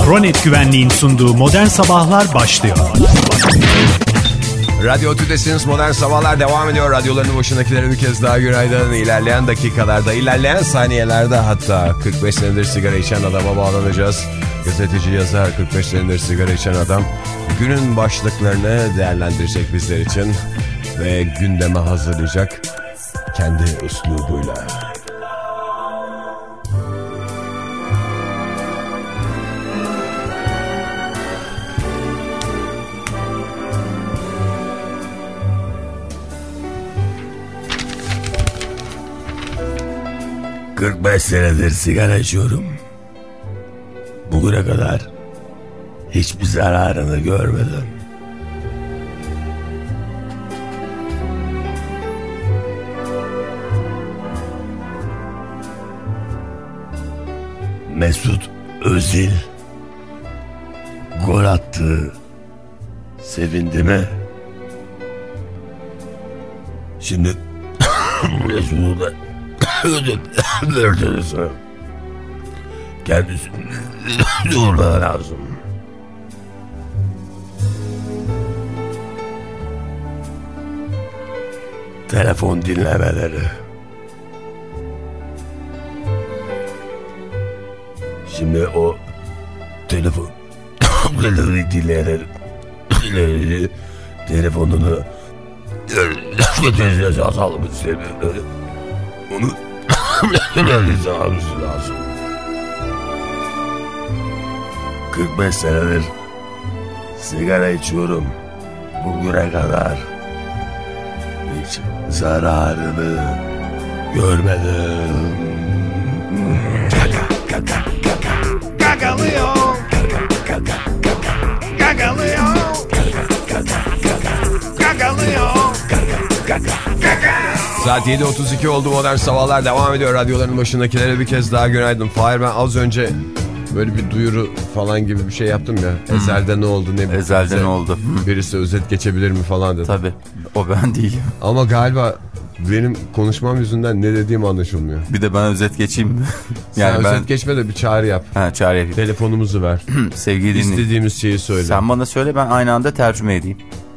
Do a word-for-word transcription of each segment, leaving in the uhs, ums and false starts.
Kronet Güvenliğin sunduğu Modern Sabahlar başlıyor. Radyo Tüdesiniz, Modern Sabahlar devam ediyor. Radyolarının başındakilere bir kez daha günaydın. İlerleyen dakikalarda, ilerleyen saniyelerde hatta kırk beş senedir sigara içen adama bağlanacağız. Gazeteci, yazar, kırk beş senedir sigara içen adam günün başlıklarını değerlendirecek bizler için ve gündeme hazırlayacak kendi üslubuyla. kırk beş senedir sigara içiyorum. Bugüne kadar hiçbir zararını görmedim. Mesut Özil gol attı. Sevindi mi? Şimdi Mesut'u da ödüldü. Kendisini durmadan lazım. Telefon dinlemeleri. Şimdi o telefon dinleyenler telefonunu götüreceğiz, asalım istemiyor. Onu alması lazım. kırk beş senedir sigara içiyorum. Bugüne kadar hiç zararını görmedim. Gagalıyor. Gagalıyor. Gagalıyor. Saat yedi otuz iki oldu, Modern Sabahlar devam ediyor. Radyoların başındakilere bir kez daha günaydın. Fahir, ben az önce böyle bir duyuru falan gibi bir şey yaptım ya. Ezel'de ne oldu ne bileyim. Ezel'de ne oldu? Birisi özet geçebilir mi falan dedi. Tabii, o ben değilim. Ama galiba benim konuşmam yüzünden ne dediğim anlaşılmıyor. Bir de ben özet geçeyim mi? Yani Sen ben... özet geçme de bir çağrı yap. Ha, çağrı yapayım. Telefonumuzu ver. Sevgili dinleyiciler, İstediğimiz şeyi söyle. Sen bana söyle, ben aynı anda tercüme edeyim.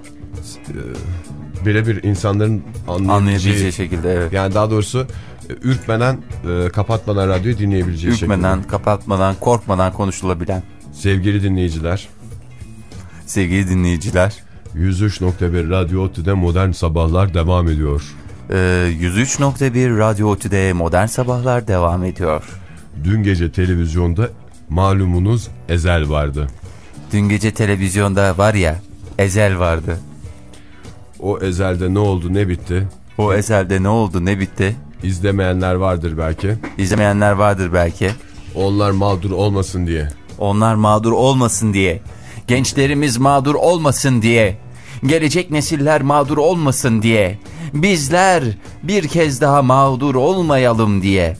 Birebir insanların anlayabileceği, anlayabileceği şekilde, evet. Yani daha doğrusu ürkmeden, e, kapatmadan radyoyu dinleyebileceği şekilde. Ürkmeden, kapatmadan, korkmadan konuşulabilen. Sevgili dinleyiciler. Sevgili dinleyiciler. yüz üç nokta bir Radyo Otü'de Modern Sabahlar devam ediyor. Ee, yüz üç nokta bir Radyo Otü'de Modern Sabahlar devam ediyor. Dün gece televizyonda malumunuz Ezel vardı. Dün gece televizyonda var ya, Ezel vardı. O Ezel'de ne oldu ne bitti? O Ezel'de ne oldu ne bitti? İzlemeyenler vardır belki. İzlemeyenler vardır belki. Onlar mağdur olmasın diye. Onlar mağdur olmasın diye. Gençlerimiz mağdur olmasın diye. Gelecek nesiller mağdur olmasın diye. Bizler bir kez daha mağdur olmayalım diye.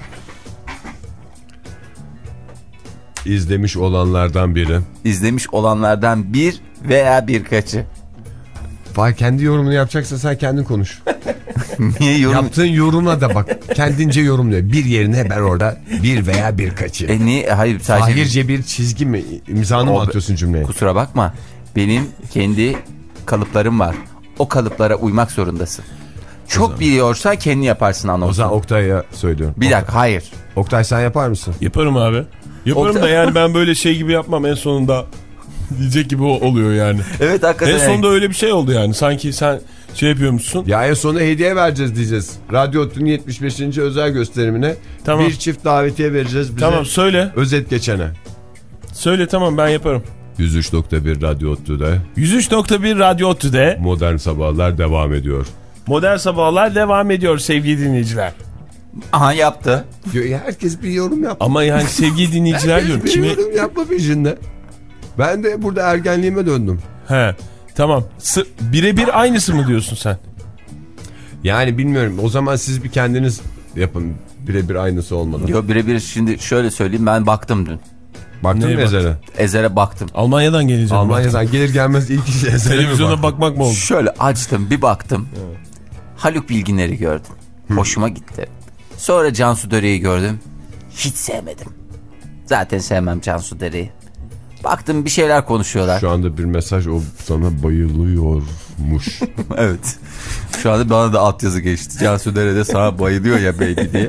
İzlemiş olanlardan biri. İzlemiş olanlardan bir veya birkaçı. Vay, kendi yorumunu yapacaksa sen kendin konuş. Niye yorum? Yaptığın yorumla da bak. Kendince yorumluyor. Bir yerine ben orada bir veya birkaçı. E niye? Hayır, sadece... Fahirce bir çizgi mi? İmzanı mı atıyorsun cümleye? Kusura bakma. Benim kendi kalıplarım var. O kalıplara uymak zorundasın. Çok biliyorsa kendi yaparsın anonsu. O zaman Oktay'a söylüyorum. Bir dakika, Oktay. hayır. Oktay, sen yapar mısın? Yaparım abi. Yaparım Oktay... da yani ben böyle şey gibi yapmam en sonunda diyecek gibi oluyor yani. Evet, hakikaten. En sonunda öyle bir şey oldu yani. Sanki sen şey yapıyormuşsun. Ya en sonunda hediye vereceğiz diyeceğiz. Radyo Otü'nün yetmiş beşinci özel gösterimine tamam. Bir çift davetiye vereceğiz bize. Tamam, söyle. Özet geçene. Söyle, tamam, ben yaparım. yüz üç nokta bir Radyo Otü'de. yüz üç nokta bir Radyo Otü'de. Modern Sabahlar devam ediyor. Modern Sabahlar devam ediyor sevgili dinleyiciler. Aha, yaptı. Herkes bir yorum yaptı. Ama yani sevgili dinleyiciler diyorum. Bir Kimi... yorum yapma peşinde. Ben de burada ergenliğime döndüm. He, tamam. Birebir aynısı mı diyorsun sen? Yani bilmiyorum. O zaman siz bir kendiniz yapın. Birebir aynısı olmadan. Yok, birebir, şimdi şöyle söyleyeyim, ben baktım dün. Baktın mı Ezer'e? Ezer'e baktım. Almanya'dan geleceğim. Almanya'dan gelir gelmez ilk iş Ezer'e televizyona bakmak mı oldu? Şöyle açtım, bir baktım. Evet. Haluk Bilginer'i gördüm. Hoşuma gitti. Sonra Cansu Döre'yi gördüm. Hiç sevmedim. Zaten sevmem Cansu Döre'yi. Baktım bir şeyler konuşuyorlar. Şu anda bir mesaj, o sana bayılıyormuş. Evet. Şu anda bana da altyazı geçti. Cansu nerede sana bayılıyor ya baby diye.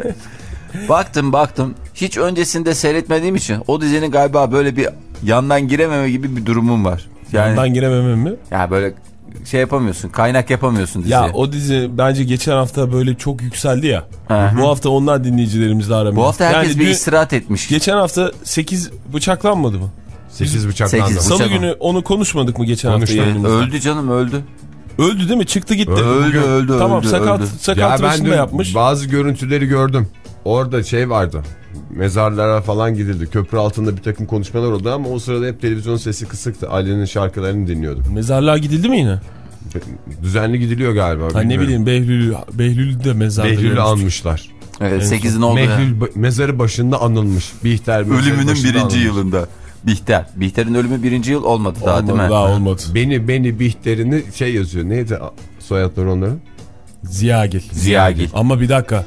Baktım baktım. Hiç öncesinde seyretmediğim için o dizinin galiba böyle bir yandan girememe gibi bir durumum var. Yani, yandan girememem mi? Ya böyle şey yapamıyorsun. Kaynak yapamıyorsun diziye. Ya o dizi bence geçen hafta böyle çok yükseldi ya. Hı-hı. Bu hafta onlar dinleyicilerimizle aramıyor. Bu hafta herkes yani bir dün, istirahat etmiş. Geçen hafta sekiz bıçaklanmadı mı? sekiz bıçaklandı. sekiz Salı bıçak günü onu konuşmadık mı geçen Konuştuk. hafta yayınımızda? Öldü canım öldü. Öldü değil mi? Çıktı gitti. Öldü Bugün. öldü Tamam, öldü. sakat, öldü. sakat Ya ben tıraşını da yapmış. bazı görüntüleri gördüm. Orada şey vardı. Mezarlara falan gidildi. Köprü altında bir takım konuşmalar oldu ama o sırada hep televizyon sesi kısıktı. Ali'nin şarkılarını dinliyordum. Mezarlığa gidildi mi yine? Düzenli gidiliyor galiba. Ha, ne bileyim Behlül, Behlül de mezarda Behlül'ü görmüştük. anmışlar. Evet, sekizin oldu. Mehlül ba- mezarı başında anılmış. Bihter Ölümünün birinci anılmış. yılında. Bihter. Bihter'in ölümü birinci yıl olmadı daha Olmadı, değil mi? daha olmadı. Beni beni Bihter'ini şey yazıyor. Neydi soyadları onların? Ziyagil. Ziyagil. Ama bir dakika.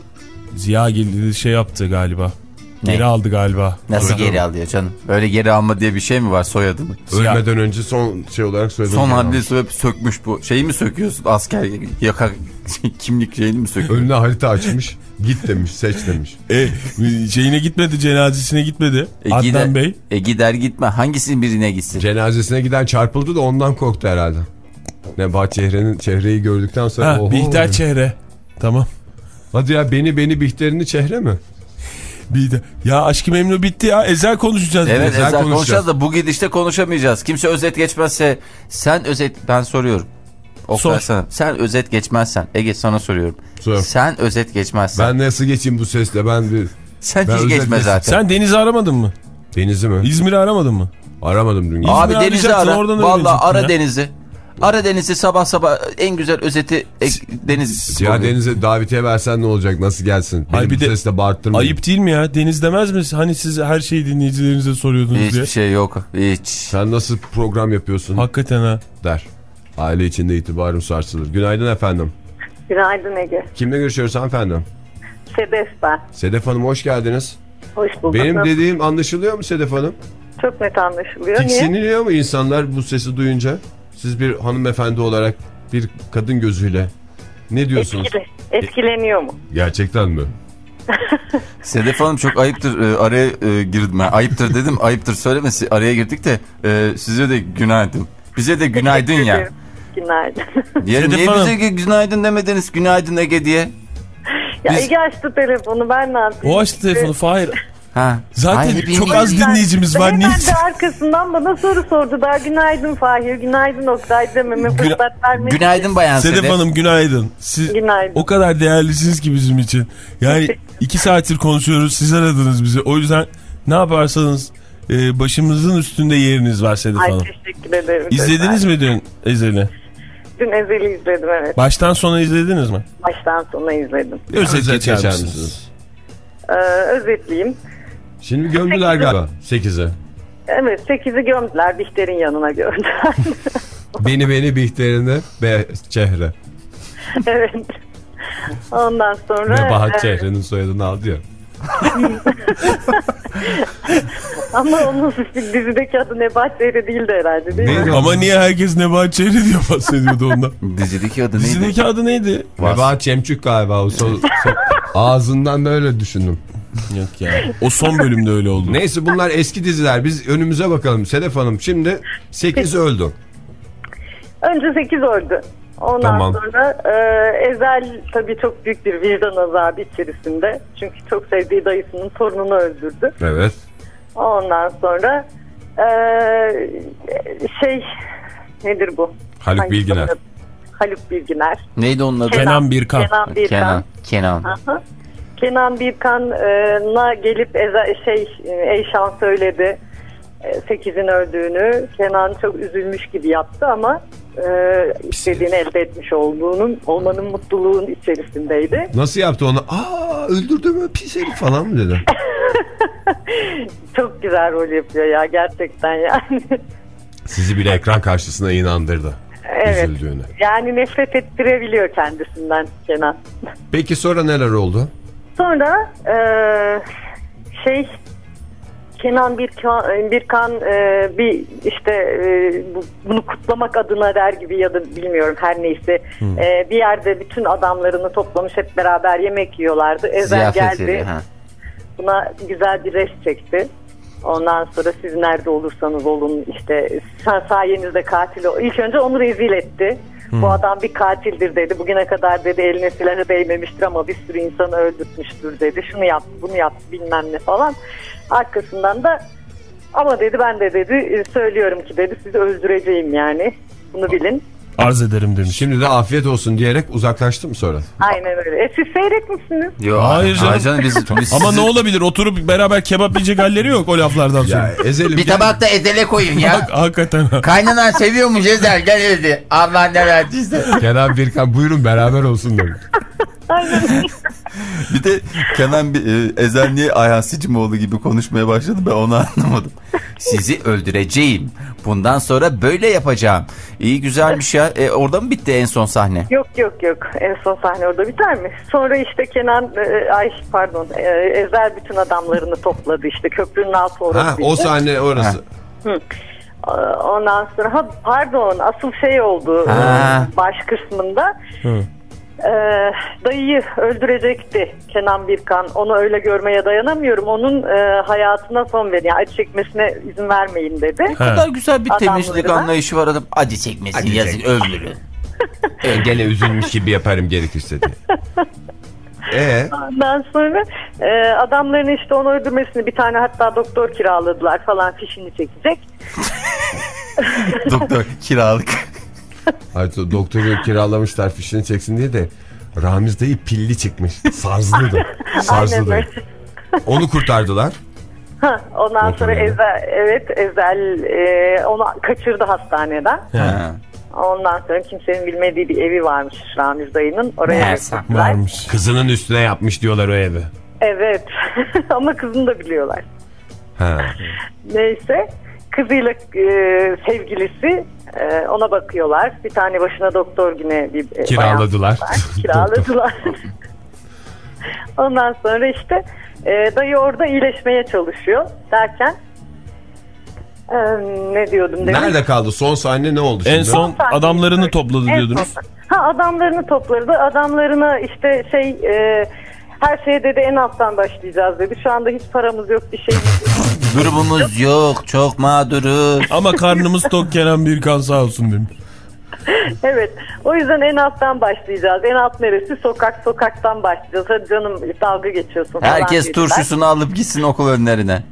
Ziyagil şey yaptı galiba. Ne? Geri aldı galiba. Nasıl Soyadı. geri alıyor canım? Öyle geri alma diye bir şey mi var soyadını? Ziya- Ölmeden önce son şey olarak söyledim. Son hamlesi hep sökmüş bu. Şeyi mi söküyorsun? Asker yaka kimlik şeyini mi söküyorsun? Önüne harita açmış. Git demiş, seç demiş. E, şeyine gitmedi, cenazesine gitmedi. E, Adnan gider, Bey. E gider gitme. Hangisinin birine gitsin? Cenazesine giden çarpıldı da ondan korktu herhalde. Nebahat Çehre'nin çehreyi gördükten sonra. Ha, oho. Bihter Çehre. Tamam. Hadi ya beni beni Bihter'ini Çehre mi? Bir de ya Aşk-ı Memnu bitti ya. Ezel konuşacağız. Evet Ezel ezel konuşacağız. konuşacağız da bu gidişte konuşamayacağız. Kimse özet geçmezse sen özet ben soruyorum. Oktay Sor. sana. Sen özet geçmezsen Ege sana soruyorum. Sor. Sen özet geçmezsen. Ben nasıl geçeyim bu sesle ben bir... Sen ben hiç özet geçme geç- zaten. Sen Deniz'i aramadın mı? Deniz'i mi? İzmir'i aramadın mı? Aramadım dün. Abi İzmir'i Deniz'i arayacaksın, ara. oradan Valla öğrenecektin ara ya. Deniz'i. Ara Deniz'i sabah sabah en güzel özeti e, Deniz. Ya Deniz'e davetiye versen ne olacak? Nasıl gelsin? Benim Hayır, bir bu de sesle bağırttırmayın. Ayıp değil mi ya? Deniz demez mi? Hani siz her şeyi dinleyicilerinize soruyordunuz Hiçbir diye. şey yok. Hiç. Sen nasıl program yapıyorsun? Hakikaten ha. Der. Aile içinde itibarım sarsılır. Günaydın efendim. Günaydın Ege. Kimle görüşüyoruz hanımefendi? Sedef ben. Sedef Hanım hoş geldiniz. Hoş bulduk. Benim Nasıl? dediğim anlaşılıyor mu Sedef Hanım? Çok net anlaşılıyor. Niye? Tiksiniliyor mu insanlar bu sesi duyunca? Siz bir hanımefendi olarak bir kadın gözüyle ne diyorsunuz? Etkile, etkileniyor mu? Gerçekten mi? Sedef Hanım çok ayıptır e, araya e, girdim. Ben. Ayıptır dedim ayıptır söylemesi araya girdik de e, size de günaydın. Bize de günaydın ya. Ederim. Günaydın. Diğer Sedef niye Hanım. bize günaydın demediniz günaydın Ege diye? Ya Biz- Ege açtı telefonu, ben ne yapayım? O açtı telefonu Fahir. Ha. Zaten Ay, hepimiz- çok az dinleyicimiz var. Hemen Niye? de arkasından bana soru sordu. Daha günaydın Fahir, günaydın Oktay dememe fırsat vermek. Günaydın Bayan Sedef, Sedef. Hanım günaydın. Siz Günaydın. o kadar değerlisiniz ki bizim için. Yani iki saattir konuşuyoruz. Siz aradınız bizi. O yüzden ne yaparsanız e, başımızın üstünde yeriniz var Sedef Ay Hanım. teşekkür ederim. İzlediniz mi dün Ezel'i? Dün Ezel'i izledim, evet. Baştan sona izlediniz mi? Baştan sona izledim. Özet Özet geçer geçer misiniz? misiniz? Ee, özetleyeyim. Şimdi gömdüler galiba sekize. Evet, sekizi gömdüler. Bihter'in yanına gömdüler. Beni beni Bihter'ine be Çehre. Evet. Ondan sonra... Nebahat e, Çehre'nin soyadını aldı ya. Ama onun dizideki adı Nebahat Çehre değildi herhalde, değil Neydi mi? o? Ama niye herkes Nebahat Çehre diye bahsediyordu ondan? Dizideki adı neydi? Dizideki adı neydi? Nebahat Cemçük galiba. O son, son- ağzından da öyle düşündüm. Yok ya. O son bölümde öyle oldu. Neyse bunlar eski diziler. Biz önümüze bakalım. Sedef Hanım şimdi sekiz öldü. Önce sekiz öldü. Ondan Tamam. sonra e, Ezel tabii çok büyük bir vicdan azabı içerisinde. Çünkü çok sevdiği dayısının torununu öldürdü. Evet. Ondan sonra e, şey nedir bu? Haluk Hangi Bilginer. adı? Haluk Bilginer. Neydi onun adı? Kenan Birkan. Kenan Birkan. Kenan. Kenan. Aha. Kenan Birkan'a gelip Ezel, şey Eyşan söyledi sekizin öldüğünü. Kenan çok üzülmüş gibi yaptı ama e, istediğini elde etmiş olduğunun olmanın mutluluğun içerisindeydi. Nasıl yaptı onu? Aa öldürdü mü pis herif falan mı dedi? Çok güzel rol yapıyor ya gerçekten yani. Sizi bile ekran karşısına inandırdı. Evet. Üzüldüğünü. Yani nefret ettirebiliyor kendisinden Kenan. Peki sonra neler oldu? Sonra e, şey Kenan Birkan, Birkan e, bir işte e, bu, bunu kutlamak adına der gibi ya da bilmiyorum her neyse hmm. e, bir yerde bütün adamlarını toplamış hep beraber yemek yiyorlardı. Ezel geldi. Ha. Buna güzel bir rest çekti. Ondan sonra siz nerede olursanız olun işte sayenizde katil ol. İlk önce onu rezil etti. Hmm. Bu adam bir katildir dedi. Bugüne kadar dedi eline silahı değmemiştir ama bir sürü insanı öldürtmüştür dedi. Şunu yaptı, bunu yaptı bilmem ne falan. Arkasından da ama dedi ben de dedi söylüyorum ki dedi sizi öldüreceğim yani. Bunu bilin. Arz ederim demiş. Şimdi de afiyet olsun diyerek uzaklaştı mı sonra? Aynen öyle. E siz seyretmişsiniz. Yok hayır canım. Hayır canım biz, biz ama ne olabilir oturup beraber kebap yiyecek halleri yok o laflardan sonra. Ya, ezelim, bir tabakta Ezel'e koyun ya. Hak, hakikaten. Kaynanan seviyormuş Ezel gel dedi. Allah ne verdiyse. Kenan Birkan buyurun beraber olsun demiş. Aynen. Bir de Kenan e, Ezel niye Ayhan Sicimoğlu gibi konuşmaya başladı ben onu anlamadım. Sizi öldüreceğim. Bundan sonra böyle yapacağım. İyi güzelmiş ya. E, orada mı bitti en son sahne? Yok yok yok. En son sahne orada biter mi? Sonra işte Kenan e, ay pardon e, Ezel bütün adamlarını topladı işte köprünün altı orası. Ha, o sahne orası. Ha. Hı. Ondan sonra ha, pardon asıl şey oldu ha. Baş kısmında. Hı. Ee, dayıyı öldürecekti Kenan Birkan. Onu öyle görmeye dayanamıyorum. Onun e, hayatına son verin. Yani acı çekmesine izin vermeyin dedi. Ne kadar güzel bir temizlik anlayışı var adam. Acı çekmesin acı yazık çek. Öldürün. e, gene üzülmüş gibi yaparım gerekirse diye. Ee? Ondan sonra e, adamların işte onu öldürmesini bir tane hatta doktor kiraladılar falan fişini çekecek. Doktor kiralık. Artık doktoru kiralamışlar fişini çeksin diye de Ramiz dayı pilli çıkmış. Sarzlı da. Sarzlı da. Onu kurtardılar. Ha, ondan doktor sonra Ezel, evet Ezel e, onu kaçırdı hastaneden. Ha. Ondan sonra kimsenin bilmediği bir evi varmış Ramiz dayının. Oraya varmış. Kızının üstüne yapmış diyorlar o evi. Evet. Ama kızını da biliyorlar. Ha. Neyse. Kızıyla e, sevgilisi e, ona bakıyorlar. Bir tane başına doktor yine bir e, kiraladılar. Kiraladılar. Ondan sonra işte e, dayı orada iyileşmeye çalışıyor derken e, ne diyordum demin? Nerede kaldı? Son sahne ne oldu şimdi? En son, son adamlarını topladı diyordunuz. Ha adamlarını topladı. Adamlarına işte şey e, her şeye dedi en alttan başlayacağız dedi. Şu anda hiç paramız yok bir şeyimiz yok. Durumumuz yok. Çok mağduruz. Ama karnımız tok Kenan Birkan sağ olsun demiş. Evet. O yüzden en alttan başlayacağız. En alt neresi? Sokak sokaktan başlayacağız. Hadi canım dalga geçiyorsun. Herkes turşusunu alıp gitsin okul önlerine.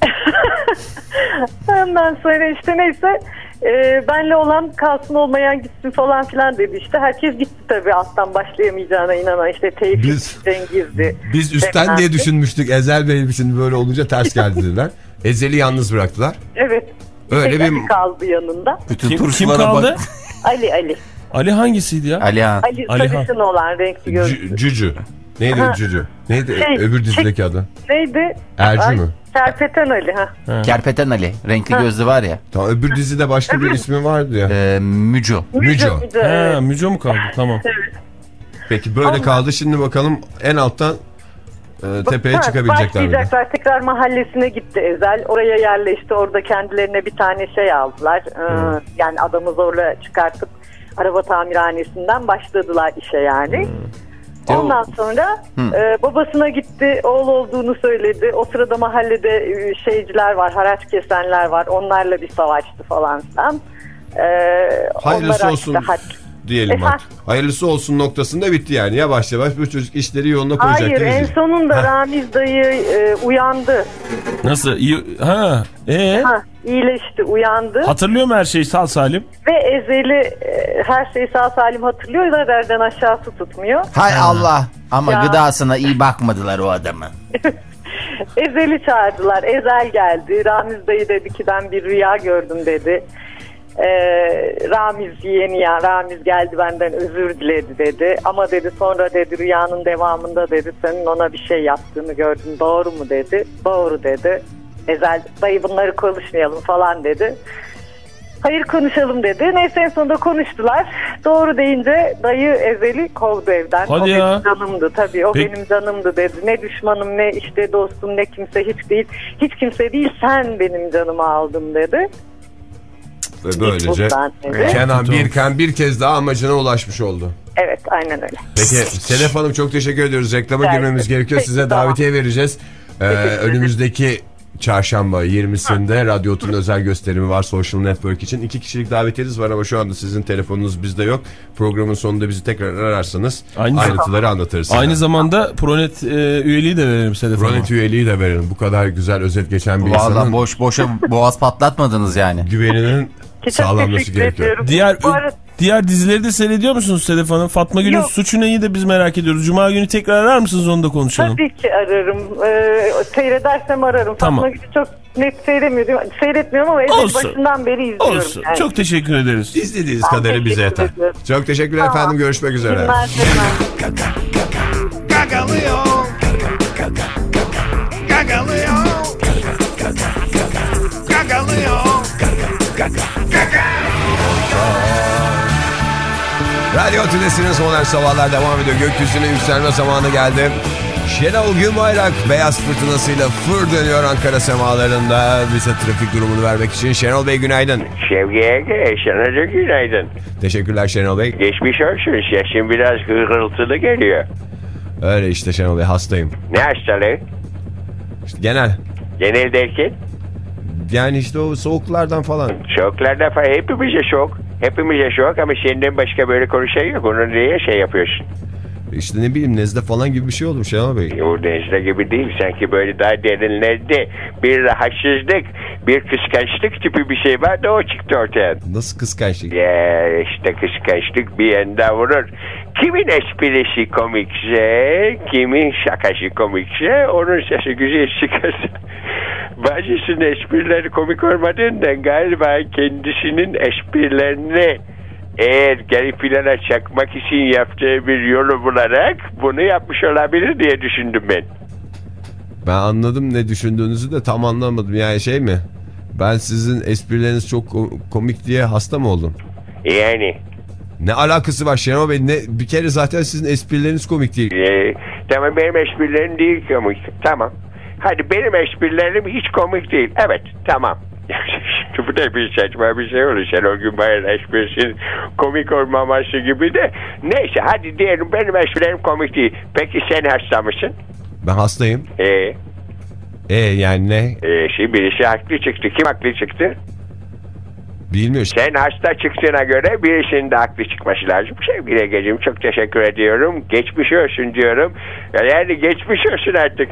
Ondan sonra işte neyse e, benle olan kalsın olmayan gitsin falan filan dedi işte. Herkes gitti tabii alttan başlayamayacağına inanan işte Tevfik, biz, Cengiz'di. Biz üstten Defnat'ti. Diye düşünmüştük. Ezel Bey şimdi böyle olunca ters geldi dediler. Ezel'i yalnız bıraktılar. Evet. Öyle bir Ali kaldı yanında. Bütün kim, kim kaldı? Bak. Ali Ali. Ali hangisiydi ya? Alihan. Ali sarışın olan renkli gözlü. Cücü. Neydi ha. Cücü? Neydi şey, öbür dizideki şey, adı? Neydi? Ercü Ay, mü? Kerpeten Ali. Ha. ha. Kerpeten Ali. Renkli ha. gözlü var ya. Tamam öbür dizide başka bir ismi vardı ya. Ee, Müco. Müco. Müco, evet. Ha, Müco mu kaldı? Tamam. Evet. Peki böyle Allah. Kaldı. Şimdi bakalım en alttan e, tepeye ha, çıkabilecekler mi? Başlayacaklar. Tekrar mahallesine gitti Ezel. Oraya yerleşti. Orada kendilerine bir tane şey aldılar. Hmm. Ee, yani adamı zorla çıkartıp araba tamirhanesinden başladılar işe yani. Hmm. Ondan sonra hmm. e, babasına gitti, oğul olduğunu söyledi. O sırada mahallede e, şeyciler var, haraç kesenler var. Onlarla bir savaştı falan filan. E, Hayırlısı olsun işte, diyelim artık. Hayırlısı olsun noktasında bitti yani. Yavaş yavaş bu çocuk işleri yoluna koyacak. Hayır en sonunda ha. Ramiz dayı e, uyandı. Nasıl? İyi, ha, ee? ha, iyileşti, uyandı. Hatırlıyor mu her şeyi sağ salim? Ve Ezel'i e, her şeyi sağ salim hatırlıyor da derden aşağısı tutmuyor. Hay ha. Allah ama ya. Gıdasına iyi bakmadılar o adamı. Ezel'i çağırdılar. Ezel geldi. Ramiz dayı dedi ki ben bir rüya gördüm dedi. Ee, Ramiz yeğeni ya Ramiz geldi benden özür diledi dedi. Ama dedi sonra dedi rüyanın devamında dedi senin ona bir şey yaptığını gördüm. Doğru mu dedi. Doğru dedi. Ezel dayı bunları konuşmayalım falan dedi. Hayır konuşalım dedi. Neyse en sonunda konuştular. Doğru deyince dayı ezeli kovdu evden. Hadi o ya. benim canımdı tabii. O Peki. benim canımdı dedi. Ne düşmanım ne işte dostum ne kimse hiç değil. Hiç kimse değil sen benim canımı aldın dedi. Ve böylece Bundan dedi. Kenan Birkan bir kez daha amacına ulaşmış oldu. Evet aynen öyle. Peki Sedef Hanım çok teşekkür ediyoruz. Reklama Rica girmemiz ederim. gerekiyor. Peki, Size tamam. davetiye vereceğiz. Ee, önümüzdeki çarşamba yirmisinde Radyo Ot'un özel gösterimi var Social Network için. İki kişilik davetiyeniz var ama şu anda sizin telefonunuz bizde yok. Programın sonunda bizi tekrar ararsanız Aynı ayrıntıları anlatırız. Aynı zamanda Pronet e, üyeliği de verelim Sedef Hanım'a. Pronet üyeliği de verelim. Bu kadar güzel özet geçen bir Vallahi insanın boş boşa boğaz patlatmadınız yani. güveninin Çok sağlanması teşekkür gerekiyor. ediyorum. Diğer Bu arada- diğer dizileri de seyrediyor musunuz Sedef Hanım? Fatma Gül'ün Yok. Suçu Neyi de biz merak ediyoruz. Cuma günü tekrar arar mısınız, onu da konuşalım. Tabii ki ararım. Ee, seyredersem ararım. Tamam. Fatma Gül'ü çok net seyretmiyorum. Seyretmiyorum ama Olsun. evet, başından beri izliyorum. Olsun. Yani. Çok teşekkür ederiz. İzlediğiniz Ben kadarı bize teşekkür yeter. ederim. Çok teşekkürler Tamam. efendim. Görüşmek üzere. Günler dilerim. Gagalıyor. Gagalıyor. Gagalıyor. Radyo Tülesi'nin Modern Sabahlar devam ediyor. Gökyüzüne yükselme zamanı geldi. Şenol Günbayrak beyaz fırtınasıyla fır dönüyor Ankara semalarında. Bize trafik durumunu vermek için. Şenol Bey günaydın. Şevki'ye sana da günaydın. Teşekkürler Şenol Bey. Geçmiş olsun. Sesin biraz hırıltılı geliyor. Öyle işte Şenol Bey, hastayım. Ne hastalığı? İşte genel. Genel derken? Yani işte o soğuklardan falan. Şoklarda falan hepimize şok. Hepimize şok ama senden başka böyle konuşan yok. Onu niye şey yapıyorsun? İşte ne bileyim nezle falan gibi bir şey olmuş Şenol Bey. O nezle gibi değil. Sanki böyle daha derinlerde bir rahatsızlık, bir kıskançlık tipi bir şey var da o çıktı ortaya. Nasıl kıskançlık? Ya işte kıskançlık bir yanda vurur. Kimin esprisi komikse, kimin şakası komikse onun sesi güzel çıkarsa. Bazısının esprileri komik olmadığından galiba kendisinin esprilerini eğer geri plana çakmak için yaptığı bir yolu bularak bunu yapmış olabilir diye düşündüm ben. Ben anladım ne düşündüğünüzü de tam anlamadım. Yani şey mi? Ben sizin esprileriniz çok komik diye hasta mı oldum? Yani. Ne alakası var Şenol Bey? Ne, bir kere zaten sizin esprileriniz komik değil. E, tamam benim esprilerim değil komik. Tamam. Hadi benim esprilerim hiç komik değil. Evet tamam. Şimdi bu da bir saçma bir şey olur. Şenol Günbayrak'ın esprisi komik olmaması gibi de. Neyse hadi diyelim benim esprilerim komik değil. Peki sen hasta mısın? Ben hastayım. Eee? E yani ne? Ee, şimdi birisi haklı çıktı. Kim haklı çıktı? Bilmiyorum. Sen hasta çıktığına göre birisinin de haklı çıkması lazım. Sevgili Egeciğim çok teşekkür ediyorum. Geçmiş olsun diyorum. Yani geçmiş olsun artık.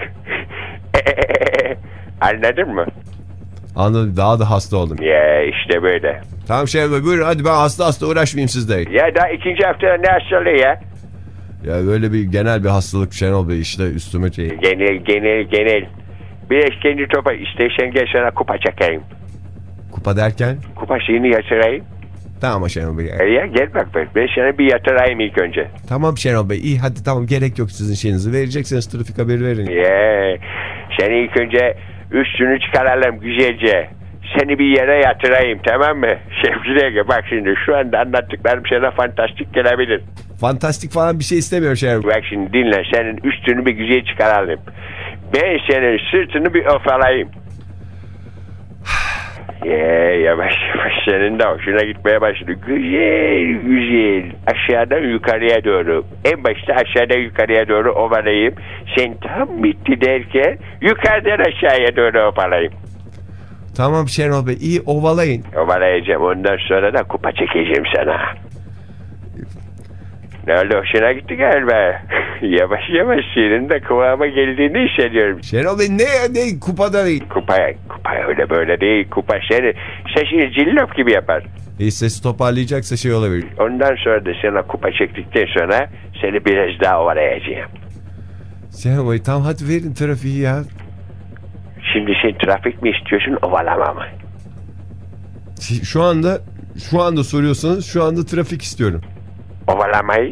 Anladın mı? Anladım. Daha da hasta oldum. Ya işte böyle. Tamam Şenol Bey buyurun hadi ben hasta hasta uğraşmayayım sizde. Ya daha ikinci haftada ne hastalığı ya? Ya böyle bir genel bir hastalık Şenol Bey işte üstüme şey. Genel genel genel. Biraz kendi topa istersen gel sana kupa çakayım. Kupa derken? Kupa şeyini yatırayım. Tamam Şenol Bey. E ya gel bak ben, ben sana bir yatırayım ilk önce. Tamam Şenol Bey iyi hadi tamam gerek yok sizin şeyinizi. Verecekseniz trafik haberi verin. Ya seni ilk önce üstünü çıkaralım güzelce. Seni bir yere yatırayım tamam mı? Sevgili Ege bak şimdi şu anda anlattıklarım sana fantastik gelebilir. Fantastik falan bir şey istemiyor Şenol Bey. Bak şimdi dinle senin üstünü bir güzel çıkaralım. Ben senin sırtını bir ofalayayım. Ya yavaş yavaş senin de hoşuna gitmeye başladı. Güzel güzel aşağıdan yukarıya doğru. En başta aşağıdan yukarıya doğru ovalayayım. Sen tam bitti derken yukarıdan aşağıya doğru ovalayayım. Tamam Şenol Bey iyi ovalayın. Ovalayacağım ondan sonra da kupa çekeceğim sana. Ne oldu hoşuna gitti galiba. Yavaş yavaş senin de kıvama geldiğini hissediyorum. Şenol Bey ne ne kupada değil. Kupa, kupa öyle böyle değil. Kupa seni sesini cillop gibi yapar. E, sesi toparlayacaksa şey olabilir. Ondan sonra da sana kupa çektikten sonra seni biraz daha ovalayacağım. Şenol Bey tamam hadi verin trafiği ya. Şimdi sen trafik mi istiyorsun ovalama mı? Şu anda şu anda soruyorsanız şu anda trafik istiyorum. Ovalamayı?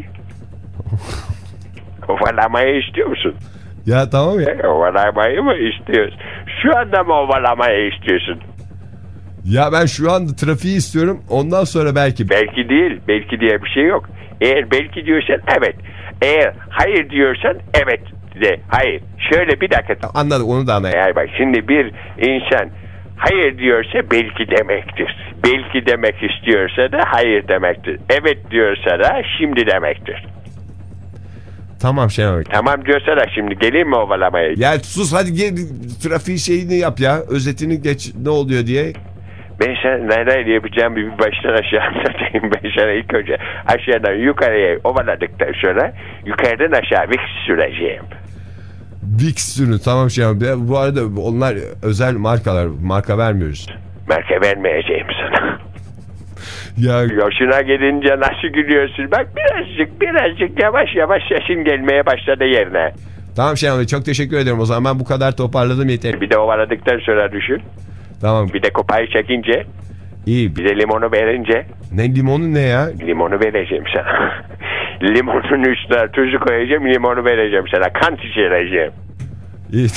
Ovalamayı istiyor musun? Ya tamam ya. E, ovalamayı mı istiyorsun? Şu anda mı ovalamayı istiyorsun? Ya ben şu anda trafiği istiyorum. Ondan sonra belki. Belki değil. Belki diye bir şey yok. Eğer belki diyorsan evet. Eğer hayır diyorsan evet de. Hayır. Şöyle bir dakika. Anladım, onu da anlayayım. Eğer bak şimdi bir insan hayır diyorsa belki demektir. Belki demek istiyorsa da hayır demektir. Evet diyorsa da şimdi demektir. Tamam Şenol. Tamam diyorsa da şimdi geleyim mi ovalamaya? Ya sus hadi gel, trafiği şeyini yap ya. Özetini geç, ne oluyor diye. Ben sana neler yapacağım bir baştan aşağı anlatayım. Ben sana ilk önce aşağıdan yukarıya ovaladıktan sonra yukarıdan aşağı Vicks süreceğim. Vicks sürün, tamam Şenol. Bu arada onlar özel markalar, marka vermiyoruz. Marka vermeyeceğim sana. Ya Yaşına gelince nasıl gülüyorsun? Bak birazcık birazcık yavaş yavaş sesin gelmeye başladı yerine. tamam Şenol Bey, çok teşekkür ederim. O zaman ben bu kadar toparladım, yeter. Bir de ovaladıktan sonra düşün. Tamam. Bir de kopayı çekince. İyi. Bir de limonu verince. Ne limonu ne ya? Limonu vereceğim sana. Limonun üstüne tuzu koyacağım, limonu vereceğim sana. Kan şişireceğim. İyi.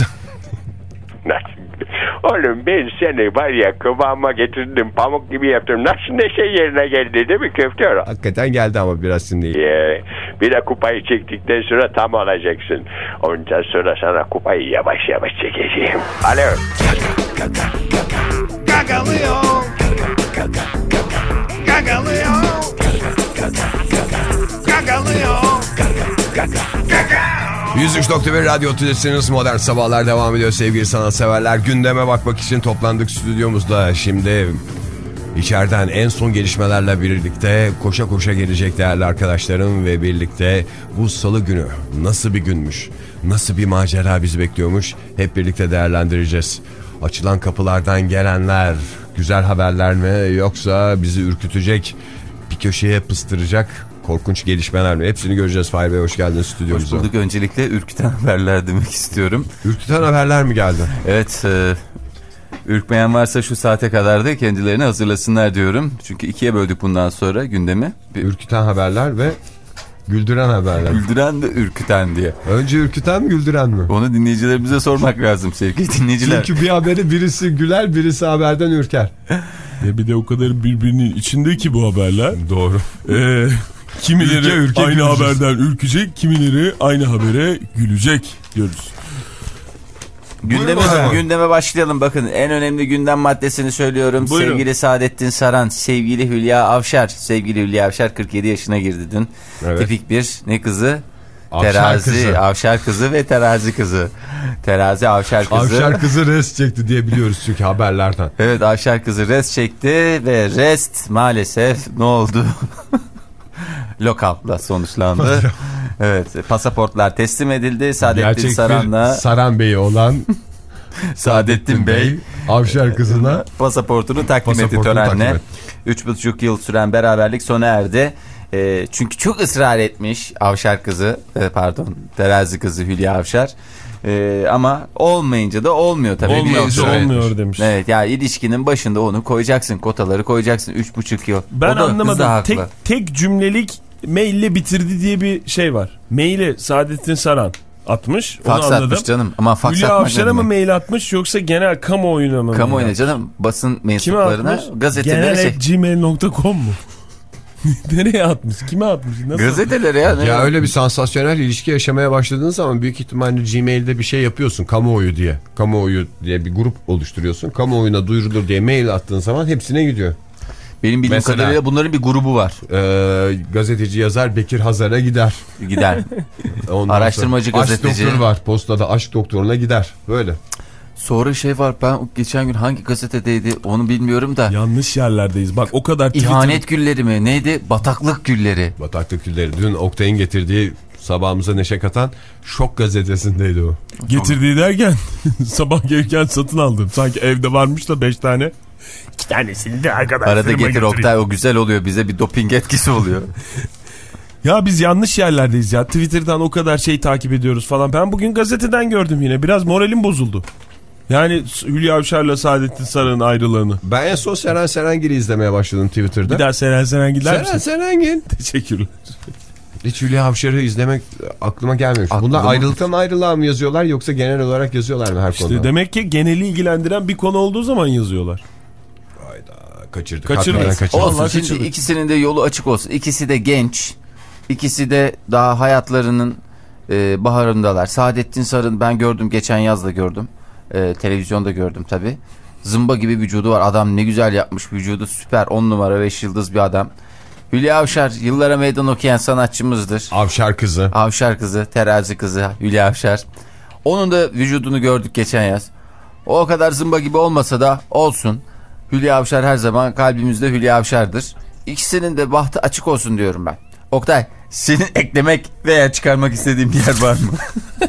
Oğlum ben seni var ya kıvama getirdim, pamuk gibi yaptım. Nasıl neşe yerine geldi değil mi köfte? Hakikaten geldi ama biraz şimdi. Ee, bir de kupayı çektikten sonra tam olacaksın. Ondan sonra sana kupayı yavaş yavaş çekeceğim. Alo. Gagalıyor. Gagalıyor. Gagalıyor. yüz üç nokta bir Radyo Tülesi'niz Modern Sabahlar devam ediyor sevgili sanatseverler. Gündeme bakmak için toplandık stüdyomuzda. Şimdi içeriden en son gelişmelerle birlikte koşa koşa gelecek değerli arkadaşlarım ve birlikte bu salı günü nasıl bir günmüş, nasıl bir macera bizi bekliyormuş hep birlikte değerlendireceğiz. Açılan kapılardan gelenler güzel haberler mi, yoksa bizi ürkütecek, bir köşeye pıstıracak korkunç gelişmeler mi? Hepsini göreceğiz. Fahir Bey hoş geldiniz stüdyomuza. Hoş bulduk. Öncelikle ürküten haberler demek istiyorum. Ürküten haberler mi geldi? Evet. E, ürkmeyen varsa şu saate kadar da kendilerini hazırlasınlar diyorum. Çünkü ikiye böldük bundan sonra gündemi. Bir... Ürküten haberler ve güldüren haberler. Güldüren de ürküten diye. Önce ürküten mi güldüren mi? Onu dinleyicilerimize sormak lazım sevgili dinleyiciler. Çünkü bir haberi birisi güler, birisi haberden ürker. Ya bir de o kadar birbirinin içindeki bu haberler. Doğru. Ee, kimileri ülke, ülke aynı güleceğiz. haberden ürkecek, kimileri aynı habere gülecek diyoruz. Gündeme, gündeme başlayalım. Bakın en önemli gündem maddesini söylüyorum. Buyurun. Sevgili Saadettin Saran, sevgili Hülya Avşar. Sevgili Hülya Avşar kırk yedi yaşına girdi dün. Evet. Tipik bir ne kızı? Avşar Terazi, kızı. Avşar kızı ve terazi kızı. Terazi Avşar kızı. Avşar kızı rest çekti diye biliyoruz çünkü haberlerden. Evet, Avşar kızı rest çekti ve rest maalesef ne oldu? Lokal'la sonuçlandı. Evet, pasaportlar teslim edildi. Saadettin Gerçek Saran'la Saran Bey'i olan Saadettin Bey Avşar kızına pasaportunu takdim etti pasaportunu törenle. takdim et. Üç buçuk yıl süren beraberlik sona erdi. E, çünkü çok ısrar etmiş Avşar kızı, e, pardon terazi kızı Hülya Avşar. E, ama olmayınca da olmuyor tabii. Olmayınca olmuyor demiş. Evet ya, ilişkinin başında onu koyacaksın, kotaları koyacaksın. Üç buçuk yıl. Ben O da anlamadım. Tek, haklı. tek cümlelik maille bitirdi diye bir şey var. Maili Saadettin Saran atmış. Onu Faks anladım. atmış canım. Ama faks Hülya atmak Avşar'a ne mı demek? mail atmış yoksa genel kamuoyuna mı? Kamuoyuna mail canım, basın Kime mensuplarına, atmış? gazetelere şey. genel gmail nokta com mu? Nereye atmış? Kime atmış? Nasıl? Gazetelere ya. Ne Ya öyle bir sansasyonel ilişki yaşamaya başladığın zaman büyük ihtimalle Gmail'de bir şey yapıyorsun. Kamuoyu diye. Kamuoyu diye bir grup oluşturuyorsun. Kamuoyuna duyurulur diye mail attığın zaman hepsine gidiyor. Benim bildiğim Mesela- kadarıyla bunların bir grubu var. Ee, gazeteci yazar Bekir Hazar'a gider. Gider. Ondan Araştırmacı sonra gazeteci. Aşk doktoru var. Postada aşk doktoruna gider. Böyle. Sonra şey var, ben geçen gün hangi gazetedeydi onu bilmiyorum da. Yanlış yerlerdeyiz. Bak o kadar Twitter... İhanet gülleri mi neydi? Bataklık gülleri. Bataklık Külleri. Dün Oktay'ın getirdiği, sabahımıza neşe katan Şok gazetesindeydi o. Getirdiği derken sabah gelirken satın aldım. Sanki evde varmış da beş tane. İki tanesini de arkadaşlarıma Arada getir götüreyim. Oktay, o güzel oluyor, bize bir doping etkisi oluyor. Ya biz yanlış yerlerdeyiz ya. Twitter'dan o kadar şey takip ediyoruz falan. Ben bugün gazeteden gördüm yine. Biraz moralim bozuldu. Yani Hülya Avşar'la Saadettin Saran'ın ayrılığını. Ben en son Seren Serengil'i izlemeye başladım Twitter'da. Bir daha Seren Seren gider Seren misin? Serengil. Teşekkürler. Hiç Hülya Avşar'ı izlemek aklıma gelmiyor. Aklıma- Bunlar ayrılıktan ayrılığa mı yazıyorlar yoksa genel olarak yazıyorlar mı her İşte konuda? demek ki geneli ilgilendiren bir konu olduğu zaman yazıyorlar. kaçırdık. Kaçırdık. Kaçırdık. Olsun, Vallahi şimdi kaçırdık. ikisinin de yolu açık olsun. İkisi de genç. İkisi de daha hayatlarının e, baharındalar. Saadettin Sarı'nın ben gördüm, geçen yaz da gördüm. E, televizyonda gördüm tabii. Zımba gibi vücudu var. Adam ne güzel yapmış vücudu, süper, on numara beş yıldız bir adam. Hülya Avşar yıllara meydan okuyan sanatçımızdır. Avşar kızı. Avşar kızı, terazi kızı Hülya Avşar. Onun da vücudunu gördük geçen yaz. O kadar zımba gibi olmasa da olsun. Hülya Avşar her zaman kalbimizde Hülya Avşar'dır. İkisinin de bahtı açık olsun diyorum ben. Oktay, senin eklemek veya çıkarmak istediğin bir yer var mı?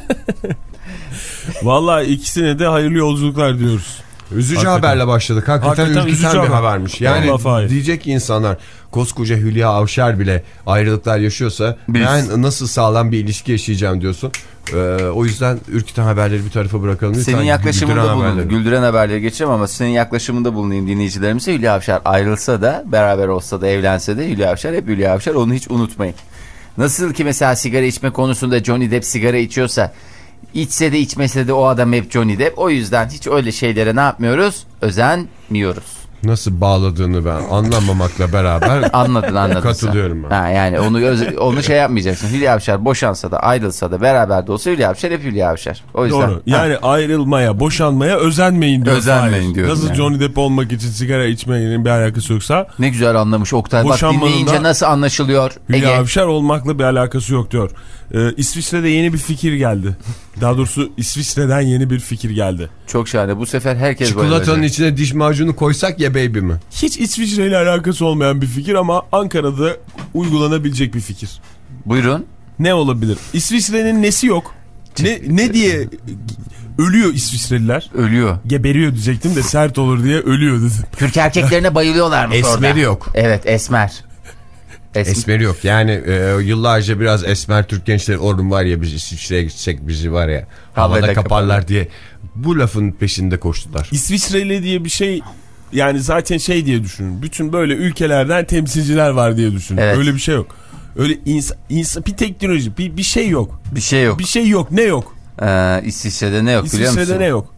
Vallahi ikisine de hayırlı yolculuklar diyoruz. Üzücü Hakikaten. haberle başladık. Hakikaten, Hakikaten ürküten üzücü bir haber. habermiş. Yani Vallahi diyecek ki insanlar, koskoca Hülya Avşar bile ayrılıklar yaşıyorsa Biz. ben nasıl sağlam bir ilişki yaşayacağım diyorsun. Ee, o yüzden ürküten haberleri bir tarafa bırakalım. Lütfen Senin yaklaşımında güldüren bulunayım. haberleri. Güldüren haberleri geçeceğim ama senin yaklaşımında bulunayım dinleyicilerimize. Hülya Avşar ayrılsa da, beraber olsa da, evlense de Hülya Avşar hep Hülya Avşar, onu hiç unutmayın. Nasıl ki mesela sigara içme konusunda Johnny Depp sigara içiyorsa, içse de içmese de o adam hep Johnny Depp. O yüzden hiç öyle şeylere ne yapmıyoruz? Özenmiyoruz. Nasıl bağladığını ben anlamamakla beraber Anladın anladın. katılıyorum sen. ben. Ha, yani onu öz- onu şey yapmayacaksın. Hülya Avşar boşansa da, ayrılsa da, beraber de olsa Hülya Avşar hep Hülya Avşar. O yüzden. Doğru. Yani ayrılmaya, boşanmaya özenmeyin diyor. Özenmeyin Hayır. diyorum Nasıl yani. Johnny Depp olmak için sigara içmenin bir alakası yoksa Ne güzel anlamış Oktay. Bak Boşanmanın dinleyince da nasıl anlaşılıyor. Hülya Ege. Avşar olmakla bir alakası yok diyor. Ee, İsviçre'de yeni bir fikir geldi. Daha doğrusu İsviçre'den yeni bir fikir geldi. Çok şahane. Bu sefer herkes Çikolatanın bayılacak. içine diş macunu koysak ya baby mi? Hiç İsviçre ile alakası olmayan bir fikir ama Ankara'da uygulanabilecek bir fikir. Buyurun. Ne olabilir? İsviçre'nin nesi yok? Ne ne diye ölüyor İsviçreliler? Ölüyor. Geberiyor diyecektim de sert olur diye ölüyor dedim. Türk erkeklerine bayılıyorlarmış orada. Esmeri yok. Evet, esmer. Es- Esmeri yok. Yani e, yıllarca biraz esmer Türk gençleri oğlum var ya biz İsviçre'ye gidecek bizi var ya havada Havada kaparlar kaparlar. diye bu lafın peşinde koştular. İsviçreli diye bir şey yani zaten şey diye düşünün. Bütün böyle ülkelerden temsilciler var diye düşünün. Evet. Öyle bir şey yok. Öyle insan, insan bir teknoloji bir, bir şey yok. Bir şey yok. Bir şey yok. Ne yok? Ee, İsviçre'de ne yok biliyor musun? İsviçre'de ne yok?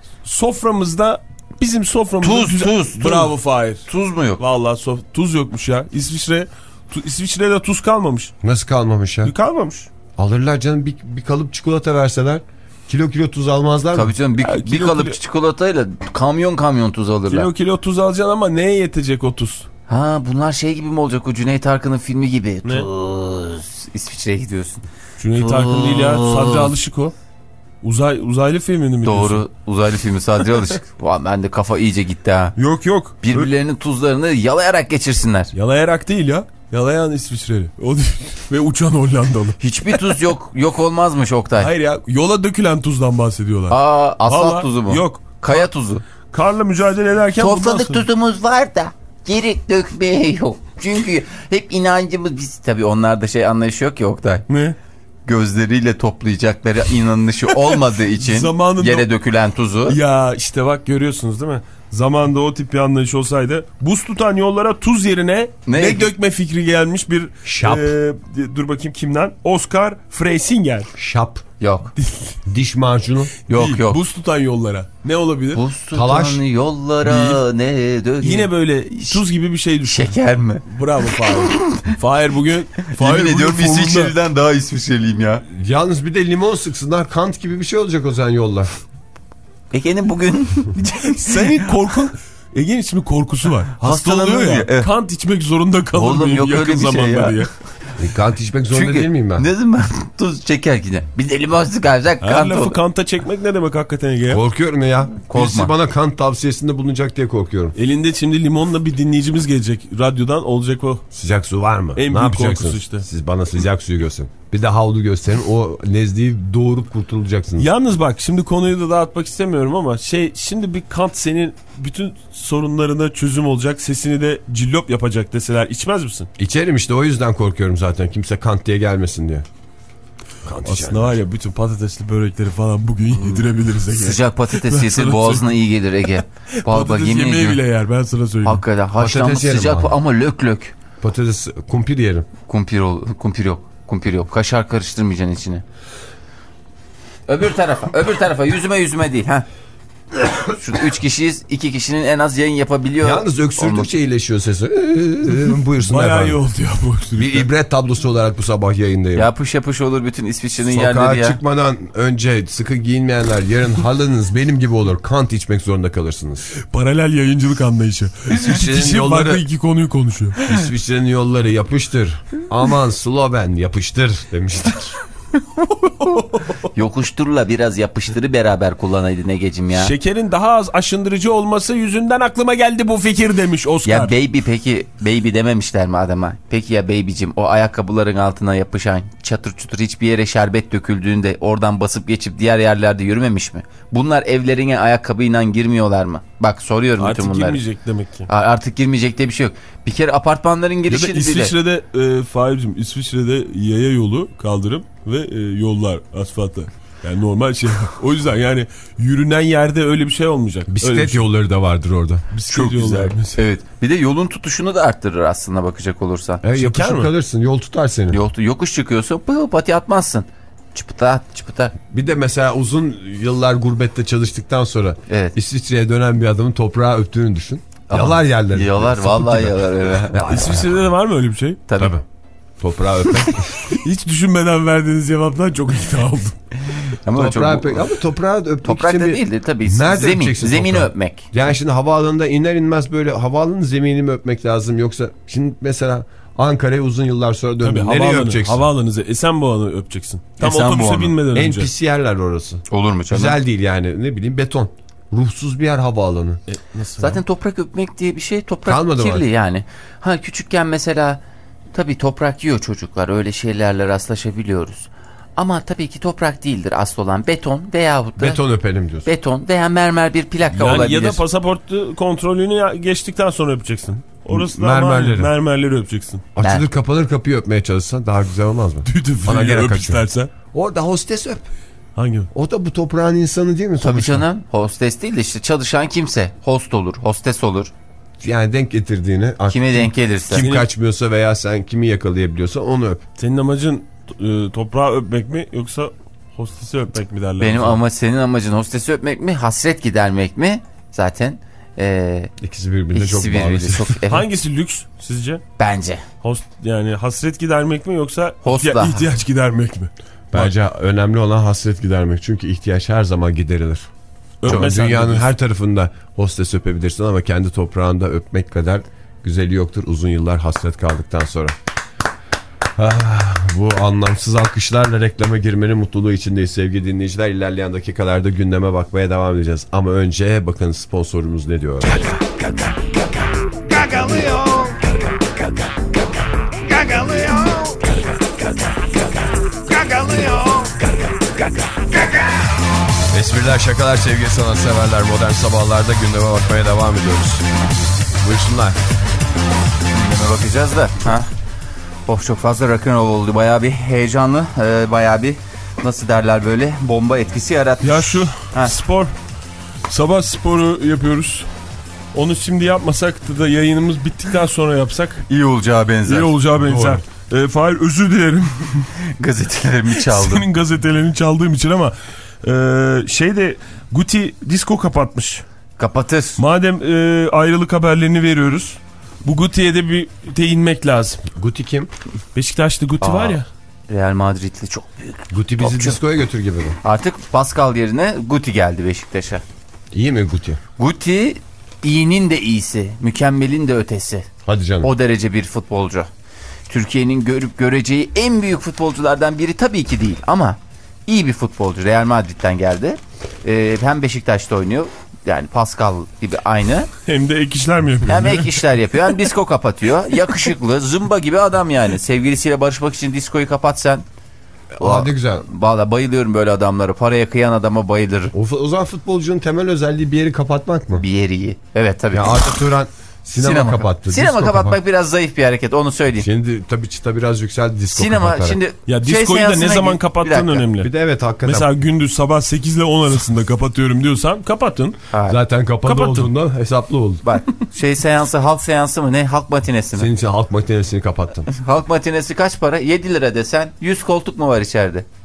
Soframızda bizim soframızda Tuz, güzel- tuz, tuz. Bravo Fahir. Tuz mu yok? Vallahi sof- tuz yokmuş ya. İsviçre tu- İsviçre'de tuz kalmamış. Nasıl kalmamış ya? Kalmamış. Alırlar canım bir, bir kalıp çikolata verseler kilo kilo tuz almazlar mı? Tabii canım bir, Ya, bir kilo kalıp kilo- çikolatayla kamyon kamyon tuz alırlar. Kilo kilo tuz alacaksın ama neye yetecek o tuz? Ha bunlar şey gibi mi olacak, o Cüneyt Arkın'ın filmi gibi? Ne? Tuz. İsviçre'ye gidiyorsun. Cüneyt Arkın değil ya. Sadri Alışık o. Uzay uzaylı filmini mi diyorsun? Doğru, uzaylı filmi Sadri Alışık. Ulan ben de kafa iyice gitti ha. Yok yok. Birbirlerinin tuzlarını yalayarak geçirsinler. Yalayarak değil ya. Yalayan İsviçreli. O değil. Ve uçan Hollandalı. Hiçbir tuz yok yok olmazmış Oktay. Hayır ya, yola dökülen tuzdan bahsediyorlar. Aa, asfalt Vallahi tuzu mu? yok. Kaya tuzu. Karla mücadele ederken bundan Sofralık sonra- tuzumuz var da geri dökmeye yok. Çünkü hep inancımız, biz tabii onlarda şey anlayışı yok ki Oktay. Ne? Gözleriyle toplayacakları inanışı olmadığı için Zamanında- yere dökülen tuzu. Ya işte bak görüyorsunuz değil mi? Zamanında o tip bir anlayış olsaydı buz tutan yollara tuz yerine Ne? ne, dökme fikri gelmiş bir Şap. e, dur bakayım kimden? Oscar Freisinger. Şap, Yok. diş macunu. Yok Değil, yok. Buz tutan yollara. Ne olabilir? Buz tutan Talaş. yollara ne dök. Yine böyle tuz gibi bir şey düşün. şeker mi? Bravo Fahir. Fahir bugün Fahir Yemin bugün ediyorum formunda. İsviçreli'den daha İsviçreliyim ya. Yalnız bir de limon sıksınlar, kant gibi bir şey olacak o zaman yollar. Ege'nin bugün Senin korkun Ege'nin şimdi korkusu var. Hasta oluyor Hastalanıyor ya. ya, evet. Kant içmek zorunda kalır Oğlum mıyım yok yakın öyle bir şey zamanda ya. diye. E, kant içmek zorunda değil miyim ben? ne zaman tuz çeker yine. Bir de limon sıkarsak Her kan lafı olur. kanta çekmek ne demek hakikaten Ege? Korkuyorum ya. Korkma. Birisi bana kant tavsiyesinde bulunacak diye korkuyorum. Elinde şimdi limonla bir dinleyicimiz gelecek. Radyodan olacak o. Sıcak su var mı? En ne büyük yapacaksınız? korkusu işte. Siz bana sıcak suyu gösterin. Bir de havlu gösterin. O nezleyi doğurup kurtulacaksınız. Yalnız bak şimdi konuyu da dağıtmak istemiyorum ama şey şimdi bir Kant senin bütün sorunlarına çözüm olacak, sesini de cillop yapacak deseler içmez misin? İçerim işte, o yüzden korkuyorum zaten. Kimse kant diye gelmesin diye. Kant Aslında var ya bütün patatesli börekleri falan bugün yedirebiliriz Ege. Sıcak patates Ben yesi sana boğazına iyi gelir Ege. Vallahi Patates yemin yemeği ediyorum. bile yer ben sana söyleyeyim. Hakikaten haşlanmış Patates yerim sıcak abi. ama lök lök. Patates, kumpir yerim. Kumpir, ol, kumpir yok. Kumpir yok. Kaşar karıştırmayacaksın içine. Öbür tarafa. Öbür tarafa. Yüzüme yüzüme değil. Ha. Şurada üç kişiyiz. iki kişinin en az yayın yapabiliyor. Yalnız öksürdükçe iyileşiyor sesi. Buyursunlar Bayağı iyi efendim. oldu ya bu öksürük. Bir ibret tablosu olarak bu sabah yayındayım. Yapış yapış olur bütün İsviçre'nin Sokağa yerleri ya. çıkmadan önce sıkı giyinmeyenler yarın halınız benim gibi olur. Kant içmek zorunda kalırsınız. Paralel yayıncılık anlayışı. İsviçre'nin Kişi yolları- farklı iki konuyu konuşuyor. İsviçre'nin yolları yapıştır. Aman Sloven yapıştır demiştir. Yokuşturla biraz yapıştırı beraber kullanaydın Egeciğim ya. Şekerin daha az aşındırıcı olması yüzünden aklıma geldi bu fikir demiş Oscar. Ya baby peki baby dememişler mi adama? Peki ya babycim o ayakkabıların altına yapışan çatır çutur hiçbir yere şerbet döküldüğünde oradan basıp geçip diğer yerlerde yürümemiş mi? Bunlar evlerine ayakkabıyla girmiyorlar mı? Bak soruyorum Artık bütün bunları. girmeyecek demek ki. Artık girmeyecek diye bir şey yok. Bir kere apartmanların Ya girişi da bile. İsviçre'de e, Fahir'cim İsviçre'de yaya yolu kaldırım ve e, yollar asfalta. Yani normal şey. O yüzden yani yürünen yerde öyle bir şey olmayacak. Öyle bir Bisiklet şey. yolları da vardır orada. Bisiklet Çok yollar güzel. mesela. Evet. Bir de yolun tutuşunu da arttırır aslında bakacak olursan. E, yapışıp mi? kalırsın, yol tutar seni. Yol, yokuş çıkıyorsa pıh pati atmazsın. Çıpıta çıpıta. Bir de mesela uzun yıllar gurbette çalıştıktan sonra Evet. İsviçre'ye dönen bir adamın toprağı öptüğünü düşün. Yalar yerleri. Yalar Sapık vallahi gibi. yalar. Evet. İsviçre'de de var mı öyle bir şey? Tabii. Tabii. Toprağı öpmek. Hiç düşünmeden verdiğiniz cevaptan çok ikna oldum. Ama toprağı çok, öpmek. Ama toprağı öpmek toprak da için bir... değildir tabii. Nerede Zemin, öpeceksin zemini toprağı? öpmek. Yani şimdi havaalanında iner inmez böyle havaalanının zeminini mi öpmek lazım yoksa şimdi mesela Ankara'ya uzun yıllar sonra döndün. Tabii Nereye havaalanı, öpeceksin? havaalanıza Esenboğa'nı öpeceksin. Tam Esenboğa'nı. otobüse binmeden En önce. pis yerler orası. Olur mu canım? Güzel değil yani ne bileyim beton. Ruhsuz bir yer havaalanı. E, nasıl Zaten toprak öpmek diye bir şey toprak Kalmadı kirli mı? yani. Ha küçükken mesela tabii toprak yiyor çocuklar öyle şeylerle rastlaşabiliyoruz. Ama tabii ki toprak değildir asıl olan beton veyahut da Beton öpelim diyorsun. beton veya mermer bir plaka yani olabilir. ya da pasaport kontrolünü geçtikten sonra öpeceksin. Orası da Mermerleri. ama mermerleri öpeceksin. Açılır Ben- kapanır kapıyı öpmeye çalışsan daha güzel olmaz mı? Duty Bana free gerek öp kaçıyor. istersen. Orada hostes öp. Hangi? O da bu toprağın insanı değil mi? Tabii sonuçta? canım hostes değil de işte çalışan kimse host olur hostes olur. Yani denk getirdiğini artık Kime denk gelirse. kim Senin- kaçmıyorsa veya sen kimi yakalayabiliyorsa onu öp. Senin amacın e, toprağı öpmek mi yoksa hostesi öpmek mi derler? Benim sana? ama senin amacın hostesi öpmek mi hasret gidermek mi? Zaten eee İkisi birbirine çok ikisi bağlı. birbiriyle çok evet, Hangisi lüks sizce? bence. Host yani hasret gidermek mi yoksa Hostla. ihtiya- ihtiyaç gidermek mi? Bence önemli olan hasret gidermek. Çünkü ihtiyaç her zaman giderilir. Öpmesen de Dünyanın diyorsun. her tarafında hostes öpebilirsin ama kendi toprağında öpmek kadar güzeli yoktur uzun yıllar hasret kaldıktan sonra. Ah, bu anlamsız alkışlarla reklama girmenin mutluluğu içindeyiz sevgili dinleyiciler. İlerleyen dakikalarda gündeme bakmaya devam edeceğiz. Ama önce bakın sponsorumuz ne diyor? Gagalıyor. Gagalıyor. Gagalıyor. Espriler, şakalar, sevgili sanatseverler, modern sabahlarda gündeme bakmaya devam ediyoruz. Buyursunlar. Gündeme bakacağız da. Ha? Oh çok fazla rock'n'roll oldu. Bayağı bir heyecanlı, e, bayağı bir nasıl derler böyle bomba etkisi yaratmış. Ya şu Ha. spor, sabah sporu yapıyoruz. Onu şimdi yapmasak da yayınımız bittikten sonra yapsak iyi olacağı benzer. iyi olacağı benzer. E, Fahir özür dilerim. Gazetelerimi çaldım. Senin gazetelerini çaldığım için ama e, şey de Guti disco kapatmış. Kapatır. Madem e, ayrılık haberlerini veriyoruz. Bu Guti'ye de bir değinmek lazım. Guti kim? Beşiktaş'ta Guti Aa. var ya. Real Madrid'li çok büyük. Guti bizi Topçu. diskoya götür gibi mi? Artık Pascal yerine Guti geldi Beşiktaş'a. İyi mi Guti? Guti iyinin de iyisi, mükemmelin de ötesi. Hadi canım. O derece bir futbolcu. Türkiye'nin görüp göreceği en büyük futbolculardan biri tabii ki değil ama iyi bir futbolcu. Real Madrid'den geldi. Ee, hem Beşiktaş'ta oynuyor. Yani Pascal gibi aynı. Hem de ek işler mi yapıyor? Hem ek işler yapıyor hem disko kapatıyor. Yakışıklı, zımba gibi adam yani. Sevgilisiyle barışmak için diskoyu kapatsan. Aa, ne güzel. Valla bayılıyorum böyle adamlara. Paraya kıyan adama bayılırım. O, o zaman futbolcunun temel özelliği bir yeri kapatmak mı? Bir yeri iyi. Evet tabii. Ya Arda Turan sinema, Sinema kapattı. Sinema disko kapatmak kapattı. biraz zayıf bir hareket onu söyleyeyim. Şimdi tabii çıta biraz yükseldi disko Sinema kapatarak. şimdi Ya şey diskoyu da ne seansına zaman git- kapattığın Bir dakika. önemli. Bir de evet hakikaten. Mesela gündüz sabah sekiz ile on arasında kapatıyorum diyorsan kapatın. Ha, Zaten kapalı Kapattın. olduğundan hesaplı oldu. bak şey seansı halk seansı mı ne halk matinesi mi? Senin için halk makinesini kapattın. Halk matinesi kaç para? yedi lira desen yüz koltuk mu var içeride?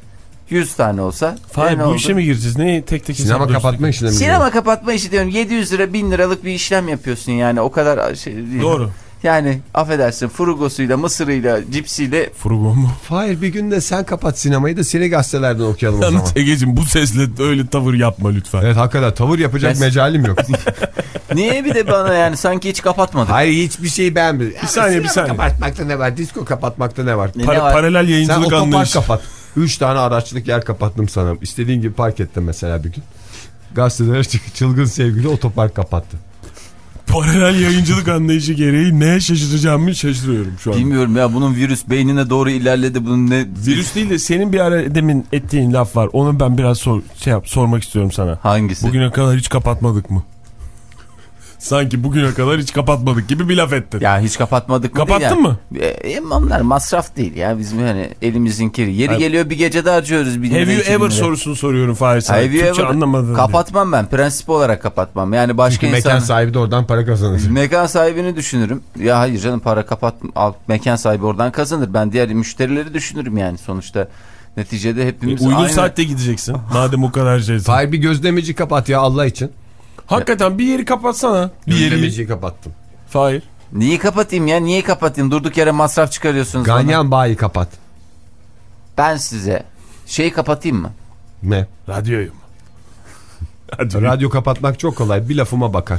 yüz tane olsa. Hayır, e, bu oldu? işe mi gireceğiz? Ne tek tek Sinema kapatma işlemi. Sinema kapatma işi diyorum. yedi yüz lira bin liralık bir işlem yapıyorsun yani. O kadar şey değil. Doğru. Yani affedersin, frugosuyla, mısırıyla, cipsiyle. Frugo mu? Hayır, bir gün de sen kapat sinemayı da seni gazetelerden okuyalım o zaman. Yalnız Ege'cim bu sesle öyle tavır yapma lütfen. Evet, hakikaten tavır yapacak Ben... mecalim yok. Niye bir de bana yani sanki hiç kapatmadık. Hayır, hiçbir şeyi beğenmedim. Bir saniye bir saniye. Kapatmakta ne var? Disko kapatmakta ne var? Ne Par var? Paralel Sen yayıncılık otopark anlayışı. kapat. Üç tane araçlık yer kapattım sana. İstediğin gibi park ettim mesela bir gün. Gazetelere çık, çılgın sevgili otopark kapattı. Paralel yayıncılık anlayışı gereği neye şaşıracağımı şaşırıyorum şu an. Bilmiyorum ya, bunun virüs beynine doğru ilerledi. Bunun ne? Virüs değil de senin bir ara demin ettiğin laf var. Onu ben biraz sor, şey yap, sormak istiyorum sana. Hangisi? Bugüne kadar hiç kapatmadık mı? Sanki bugüne kadar hiç kapatmadık gibi bir laf ettin. Ya hiç kapatmadık mı? Kapattın yani. mı? E, onlar masraf değil ya, bizim hani elimizin kiri. Yeri Hayır. geliyor bir gecede harcıyoruz. Bir Have you lira, ever lira. sorusunu soruyorum Fahir sana. Have you Türkçe ever... anlamadın. Kapatmam ben. Prensip olarak kapatmam. Yani başka Çünkü insan... mekan sahibi de oradan para kazanır. Mekan sahibini düşünürüm. Ya hayır canım, para kapat, al, mekan sahibi oradan kazanır. Ben diğer müşterileri düşünürüm yani sonuçta. Neticede hepimiz E, uygun aynı. saatte gideceksin. Madem o kadar şeysin. Hayır, bir gözlemeci kapat ya Allah için. Hakikaten bir yeri kapatsana. Bir yeri. Gözlemeciyi kapattım. Fahir. Niye kapatayım ya? Niye kapatayım? Durduk yere masraf çıkarıyorsunuz bana. Ganyan bayi kapat. Ben size şeyi kapatayım mı? Ne? Radyoyu mu? Hadi Radyo kapatmak çok kolay. Bir lafıma bakar.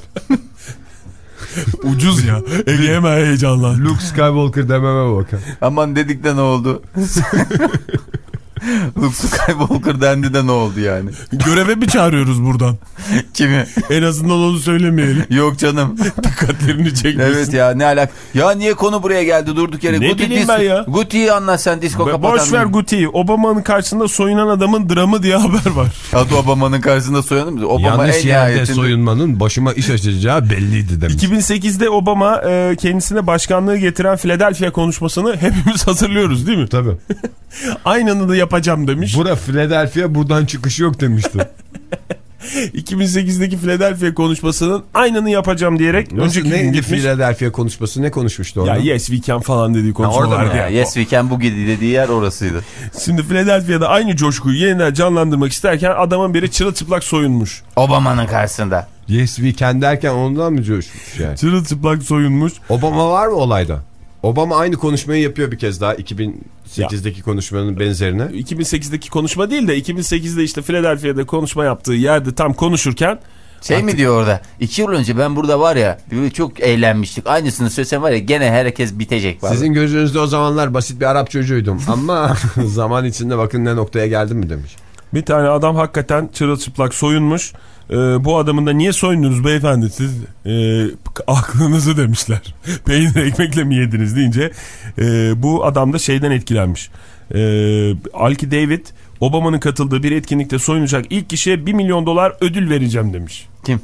ucuz ya. Ege hemen heyecanlandı. Luke Skywalker dememe bakar. Aman dedik de ne oldu? Luke Skywalker dendi de ne oldu yani? Göreve mi çağırıyoruz buradan? Kimi? En azından onu söylemeyelim. Yok canım. Dikkatlerini çekmesin. Evet ya, ne alak. Ya niye konu buraya geldi durduk yere? Ne Guti bileyim dis- ben ya. Guti'yi anlat sen, disco Be- kapatan. Boş ver Guti'yi. Obama'nın karşısında soyunan adamın dramı diye haber var. Adı Obama'nın karşısında soyanır mı? Obama Yanlış en yerde nihayetinde... soyunmanın başıma iş açacağı belliydi demiş. iki bin sekizde Obama e, kendisine başkanlığı getiren Philadelphia konuşmasını hepimiz hatırlıyoruz değil mi? Tabii. Aynını da yapacağım demiş. Bura Philadelphia, buradan çıkış yok demişti. iki bin sekizdeki Philadelphia konuşmasının aynını yapacağım diyerek Nasıl, önceki gün neydi gitmiş. Philadelphia konuşması, ne konuşmuştu orada? Ya yes we can falan dediği konuşma orada mı vardı Ya, ya. yes we can boogie dediği yer orasıydı. Şimdi Philadelphia'da aynı coşkuyu yeniden canlandırmak isterken adamın biri çırılçıplak soyunmuş. Obama'nın karşısında. Yes we can derken ondan mı coşmuş yani? Çırılçıplak soyunmuş. Obama var mı olayda? Obama aynı konuşmayı yapıyor bir kez daha iki bin sekizdeki ya. Konuşmanın benzerine. iki bin sekizdeki konuşma değil de iki bin sekizde işte Philadelphia'da konuşma yaptığı yerde tam konuşurken Şey artık... mi diyor orada? İki yıl önce ben burada var ya çok eğlenmiştik. Aynısını söylesem var ya gene herkes bitecek. Vallahi. Sizin gözünüzde o zamanlar basit bir Arap çocuğuydum ama zaman içinde bakın ne noktaya geldim mi demiş. Bir tane adam hakikaten çırılçıplak soyunmuş. Ee, bu adamın da niye soyundunuz beyefendi siz e, aklınızı demişler. Peynir ekmekle mi yediniz deyince e, bu adam da şeyden etkilenmiş. E, Alki David Obama'nın katıldığı bir etkinlikte soyunacak ilk kişiye bir milyon dolar ödül vereceğim demiş. Kim?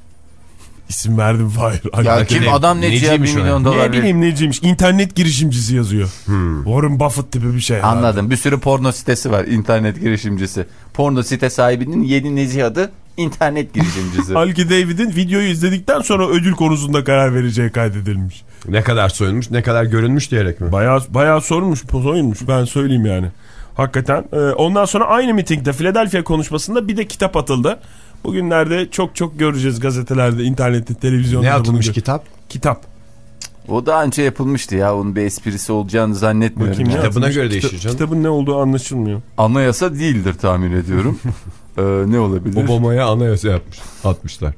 İsim verdim Fahir. Ya kim David. adam neci ya bir milyon dolar. Ne bileyim neciymiş. İnternet girişimcisi yazıyor. Hmm. Warren Buffett tipi bir şey. Anladım. Herhalde. Bir sürü porno sitesi var. İnternet girişimcisi. Porno site sahibinin yeni nezih adı internet girişimcisi. Alki David'in videoyu izledikten sonra ödül konusunda karar vereceği kaydedilmiş. Ne kadar soyunmuş, ne kadar görünmüş diyerek mi? Bayağı, bayağı sorunmuş, soyunmuş ben söyleyeyim yani. Hakikaten. Ee, ondan sonra aynı mitingde Philadelphia konuşmasında bir de kitap atıldı. Bugünlerde çok çok göreceğiz gazetelerde, internette, televizyonda. Ne atılmış bunu... kitap? Kitap. O daha önce yapılmıştı ya. Onun bir esprisi olacağını zannetmiyorum. Bakayım Ya. Kitabına göre Kita- değişiyor canım. Kitabın ne olduğu anlaşılmıyor. Anayasa değildir tahmin ediyorum. ee, ne olabilir? Obama'ya anayasa yapmış, atmışlar.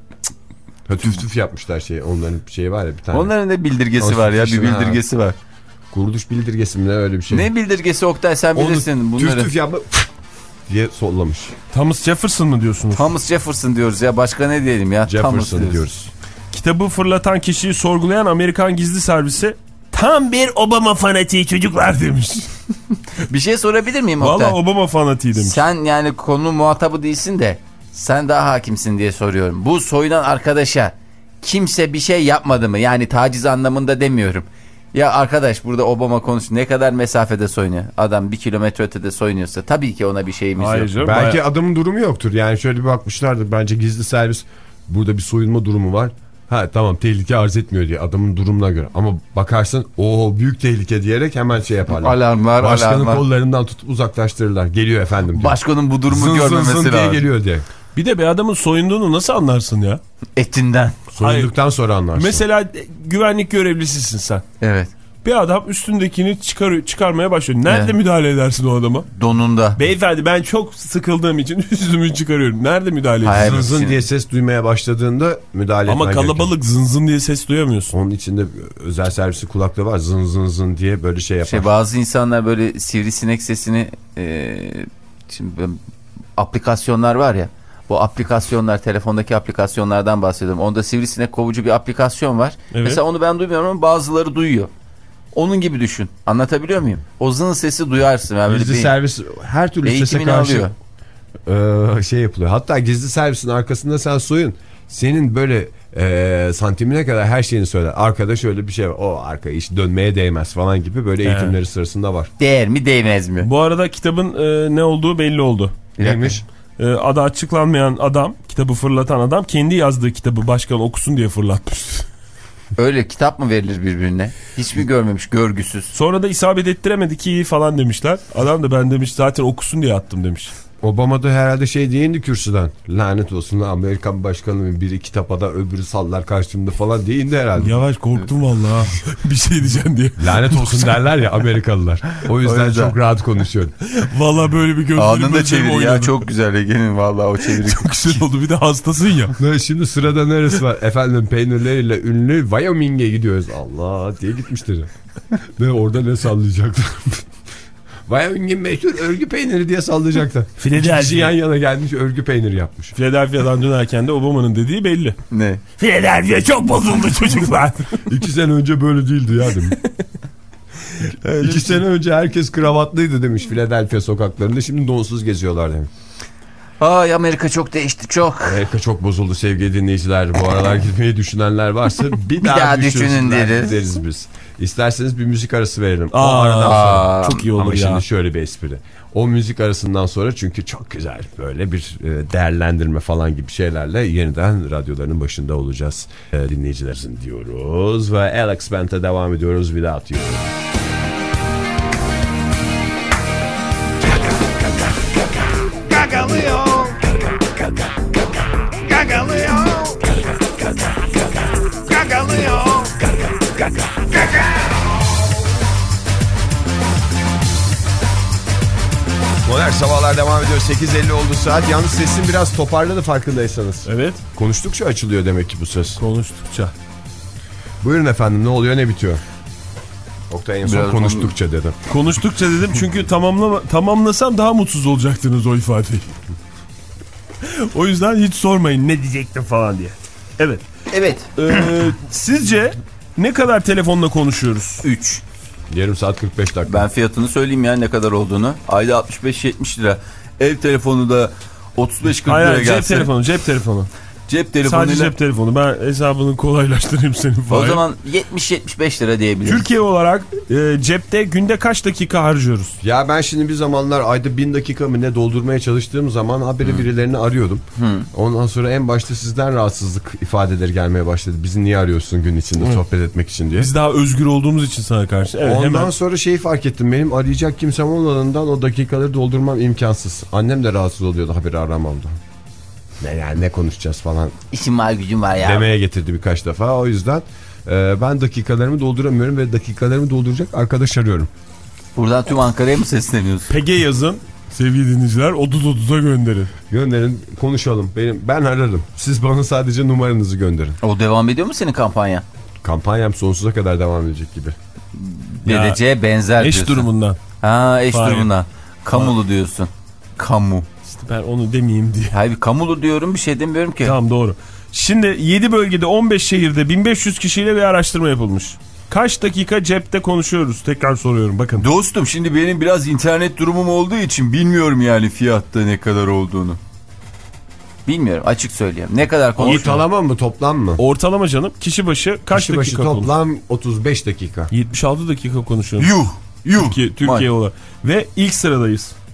Tüf tüf yapmışlar şey. Onların şeyi var ya bir tane. Onların da bildirgesi var ya, bir bildirgesi var. Kuruluş bildirgesi mi ne öyle bir şey. Ne bildirgesi Oktay, sen bilirsin Onu bunları. tüf tüf yapma diye sollamış. Thomas Jefferson mı diyorsunuz? Thomas Jefferson diyoruz ya, başka ne diyelim ya? Jefferson Thomas diyoruz. Kitabı fırlatan kişiyi sorgulayan Amerikan gizli servisi tam bir Obama fanatiği çocuklar demiş. Bir şey sorabilir miyim Oktay? Valla Obama fanatiği demiş. Sen yani konu muhatabı değilsin de sen daha hakimsin diye soruyorum. Bu soyunan arkadaşa kimse bir şey yapmadı mı? Yani taciz anlamında demiyorum. Ya arkadaş burada Obama konuş, ne kadar mesafede soyunuyor? Adam bir kilometre ötede soyunuyorsa tabii ki ona bir şeyimiz Hayır yok. canım, Belki bayağı... adamın durumu yoktur. Yani şöyle bir bakmışlardır. Bence gizli servis burada bir soyunma durumu var. Ha tamam, tehlike arz etmiyor diye adamın durumuna göre. Ama bakarsın o büyük tehlike diyerek hemen şey yaparlar. Alarmlar, Başkanın alarmlar. kollarından tutup uzaklaştırırlar. Geliyor efendim diyor. Başkanın bu durumu zın görmemesi zın zın lazım. diye geliyor diye. Bir de bir adamın soyunduğunu nasıl anlarsın ya? Etinden. Soyunduktan sonra anlarsın. Mesela güvenlik görevlisisin sen. Evet. Bir adam üstündekini çıkar, çıkarmaya başlıyor. Nerede Evet. müdahale edersin o adama? Donunda. Beyefendi ben çok sıkıldığım için üstümü çıkarıyorum. Nerede müdahale Hayır. edersin? Zın zın diye ses duymaya başladığında müdahale Ama etmen kalabalık gerekiyor. zın zın diye ses duyamıyorsun. Onun içinde özel servisi kulaklığı var. Zın zın zın diye böyle şey yapar. Şey, bazı insanlar böyle sivrisinek sesini e, şimdi böyle aplikasyonlar var ya, bu aplikasyonlar, telefondaki aplikasyonlardan bahsediyorum. Onda sivrisinek kovucu bir aplikasyon var. Evet. Mesela onu ben duymuyorum ama bazıları duyuyor. Onun gibi düşün. Anlatabiliyor muyum? O zın sesi duyarsın. Yani Gizli bir servis her türlü sese eğitimini karşı alıyor. e, şey yapılıyor. Hatta gizli servisin arkasında sen soyun. Senin böyle e, santimine kadar her şeyini söyler. Arkada şöyle bir şey var. O arka iş dönmeye değmez falan gibi böyle Evet. eğitimleri sırasında var. Değer mi değmez mi? Bu arada kitabın e, ne olduğu belli oldu. Neymiş? E, adı açıklanmayan adam, kitabı fırlatan adam kendi yazdığı kitabı başkan okusun diye fırlatmış. Öyle kitap mı verilir birbirine? Hiç mi görmemiş, görgüsüz? Sonra da isabet ettiremedi ki iyi falan demişler. Adam da ben demiş zaten okusun diye attım demiş. Obama da herhalde şey değindi kürsüden. Lanet olsun Amerikan başkanının biri kitap ada öbürü sallar karşımda falan değindi herhalde. Yavaş korktum vallahi. Bir şey diyeceğim diye. Lanet olsun derler ya Amerikalılar. O yüzden, O yüzden. çok rahat konuşuyorum. Vallahi böyle bir gözlerim Anında gözlerim çeviri ya, oynadı. çok güzel Ege'nin vallahi o çeviri. Çok güzel oldu, bir de hastasın ya. Ne, şimdi sırada neresi var? Efendim peynirleriyle ünlü Wyoming'e gidiyoruz. Allah diye gitmiştir. Ne orada ne sallayacaktı? Wyoming'in meşhur örgü peyniri diye sallayacaktı. Philadelphia. İkisi yan yana gelmiş örgü peyniri yapmış. Philadelphia'dan dönerken de Obama'nın dediği belli. Ne? Philadelphia çok bozuldu çocuklar. İki sene önce böyle değildi ya demiş. İki sene önce herkes kravatlıydı demiş Philadelphia sokaklarında. Şimdi donsuz geziyorlar demiş. Ay Amerika çok değişti, çok. Amerika çok bozuldu sevgili dinleyiciler. Bu aralar gitmeyi düşünenler varsa bir, daha, daha düşünün düşünsünler deriz. deriz biz. İsterseniz bir müzik arası verelim. Aa, o aradan sonra. çok iyi olur Ama ya. şimdi şöyle bir espri. O müzik arasından sonra çünkü çok güzel böyle bir e, değerlendirme falan gibi şeylerle yeniden radyoların başında olacağız. E, dinleyicilerin diyoruz ve Alex Bent'e devam ediyoruz. Without You. Gagalıyor. Gagalıyor. Gagalıyor. Modern Sabahlar devam ediyor. sekiz elli oldu saat. Yalnız sesim biraz toparladı farkındaysanız. Evet. Konuştukça açılıyor demek ki bu ses. Konuştukça. Buyurun efendim, ne oluyor ne bitiyor? Oktay en son Biraz konuştukça dedim. Konuştukça dedim çünkü tamamlama, tamamlasam daha mutsuz olacaktınız o ifadeyi. O yüzden hiç sormayın ne diyecektim falan diye. Evet. Evet. Ee, sizce ne kadar telefonla konuşuyoruz? üç. Yarım saat kırk beş dakika. Ben fiyatını söyleyeyim ya ne kadar olduğunu. Ayda altmış beş yetmiş lira. Ev telefonu da otuz beş kırk lira Hayır, gelse. cep telefonu, cep telefonu. Cep telefonuyla. Sadece cep telefonu. Ben hesabını kolaylaştırayım senin. O Fahir. zaman yetmiş yetmiş beş lira diyebiliriz. Türkiye olarak e, cepte günde kaç dakika harcıyoruz? Ya ben şimdi bir zamanlar ayda bin dakika mı ne doldurmaya çalıştığım zaman haberi birilerini arıyordum. Ondan sonra en başta sizden rahatsızlık ifadeleri gelmeye başladı. Bizi niye arıyorsun gün içinde Hı. sohbet etmek için diye. Biz daha özgür olduğumuz için sana karşı. Evet, Ondan hemen. sonra şeyi fark ettim. Benim arayacak kimsem olmadığından o dakikaları doldurmam imkansız. Annem de rahatsız oluyordu haberi aramamda. Ne yani ne konuşacağız falan İşim var gücüm var ya. demeye getirdi birkaç defa. O yüzden e, ben dakikalarımı dolduramıyorum ve dakikalarımı dolduracak arkadaş arıyorum. Buradan tüm Ankara'ya mı sesleniyorsun? P G yazın sevgili dinleyiciler, otuz otuza gönderin. Gönderin, konuşalım. Benim ben ararım. Siz bana sadece numaranızı gönderin. O devam ediyor mu senin kampanya? Kampanyam sonsuza kadar devam edecek gibi. Ya, B D C'ye benzer Eş diyorsun. durumundan. Ha eş Hayır. durumundan. Kamulu diyorsun. Kamu. İşte ben onu demeyeyim diye. Hayır kamulu diyorum, bir şey demiyorum ki. Tamam, doğru. Şimdi yedi bölgede on beş şehirde bin beş yüz kişiyle bir araştırma yapılmış. Kaç dakika cepte konuşuyoruz? Tekrar soruyorum, bakın. Dostum şimdi benim biraz internet durumum olduğu için bilmiyorum yani fiyatta ne kadar olduğunu. Bilmiyorum, açık söyleyeyim. Ne kadar konuşuyorum? Ortalama mı toplam mı? Ortalama canım, kişi başı kaç Kişi başı dakika konuşuyoruz? toplam otuz beş dakika. yetmiş altı dakika konuşuyoruz. Yuh. Yuh. Türkiye, Türkiye olarak. Ve ilk sıradayız.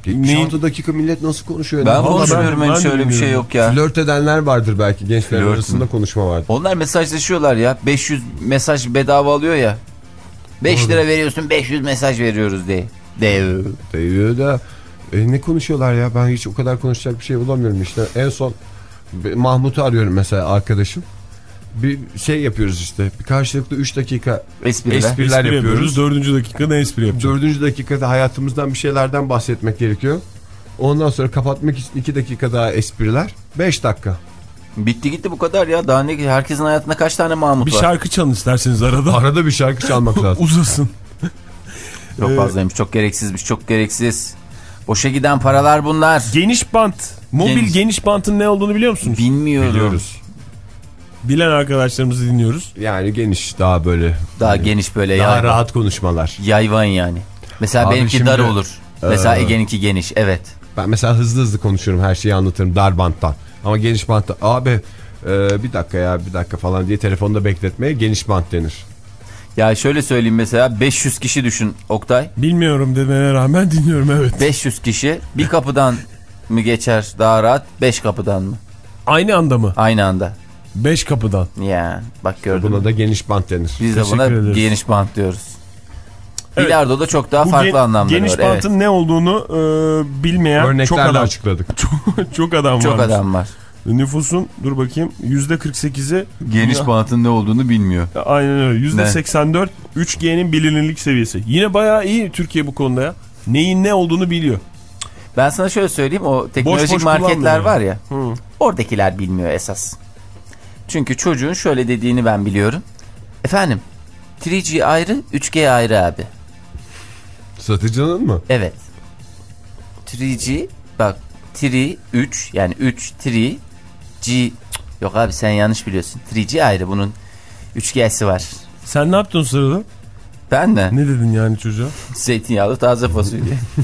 yetmiş altı dakika millet nasıl konuşuyor? Ben Vallahi konuşmuyorum, ben- hem ben şöyle bir şey bilmiyorum. yok ya. Flört edenler vardır belki, gençler Flört arasında mü? konuşma vardır. Onlar mesajlaşıyorlar ya. beş yüz mesaj bedava alıyor ya. beş lira veriyorsun, beş yüz mesaj veriyoruz diye. Dev. Diyor da e, ne konuşuyorlar ya, ben hiç o kadar konuşacak bir şey bulamıyorum işte. En son Mahmut'u arıyorum mesela, arkadaşım. Bir şey yapıyoruz işte, bir karşılıklı üç dakika Espriler. espriler Espri yapıyoruz. yapıyoruz. Dördüncü dakikada espri yapacağız. Dördüncü dakikada hayatımızdan bir şeylerden bahsetmek gerekiyor. Ondan sonra kapatmak için iki dakika daha espriler. Beş dakika. Bitti gitti, bu kadar ya. Daha ne, herkesin hayatında kaç tane Mahmut Bir var? şarkı çalın isterseniz arada. Arada bir şarkı çalmak lazım. Uzasın. Çok Ee, fazlaymış, çok gereksizmiş, çok gereksiz. Boşa giden paralar bunlar. Geniş bant. Mobil Geniş. geniş bantın ne olduğunu biliyor musunuz? Bilmiyorum. Biliyoruz. Bilen arkadaşlarımızı dinliyoruz. Yani geniş, daha böyle. Daha hani, geniş böyle daha yayvan. rahat konuşmalar. Yayvan yani. Mesela Abi benimki şimdi, dar olur. Mesela e, Ege'ninki geniş, evet. Ben mesela hızlı hızlı konuşuyorum, her şeyi anlatırım dar banttan. Ama geniş bantta abi e, bir dakika ya bir dakika falan diye telefonda bekletmeye geniş bant denir. Ya şöyle söyleyeyim, mesela beş yüz kişi düşün Oktay. Bilmiyorum demene rağmen dinliyorum, evet. beş yüz kişi bir kapıdan mı geçer daha rahat, beş kapıdan mı? Aynı anda mı? Aynı anda. Beş kapıdan. Ya bak gördün Buna mü? da geniş bant denir. Biz de Teşekkür buna ederiz. geniş bant diyoruz. Evet. Bilardo'da çok daha Bu farklı gen- anlamları geniş var. bantın Evet. ne olduğunu e, bilmeyen çok Örneklerle adam. açıkladık. Çok, çok adam Çok varmış. adam var. Nüfusun dur bakayım yüzde kırk sekizi Geniş Ya, bantın ne olduğunu bilmiyor. aynen öyle. Yüzde Ne? seksen dört üç G'nin bilinirlik seviyesi. Yine bayağı iyi Türkiye bu konuda ya. Neyin ne olduğunu biliyor. Ben sana şöyle söyleyeyim, o teknolojik boş marketler kullanmıyor var ya. Hı. Oradakiler bilmiyor esas. Çünkü çocuğun şöyle dediğini ben biliyorum. Efendim üç G ayrı, üç G ayrı abi. Satıcının mı? Evet. üç G bak, üç, üç yani üç, üç, G yok abi, sen yanlış biliyorsun. üç G ayrı, bunun üç G'si var. Sen ne yaptın o sırada? Ben mi? Ne dedin yani çocuğa? Zeytinyağlı taze fasulye.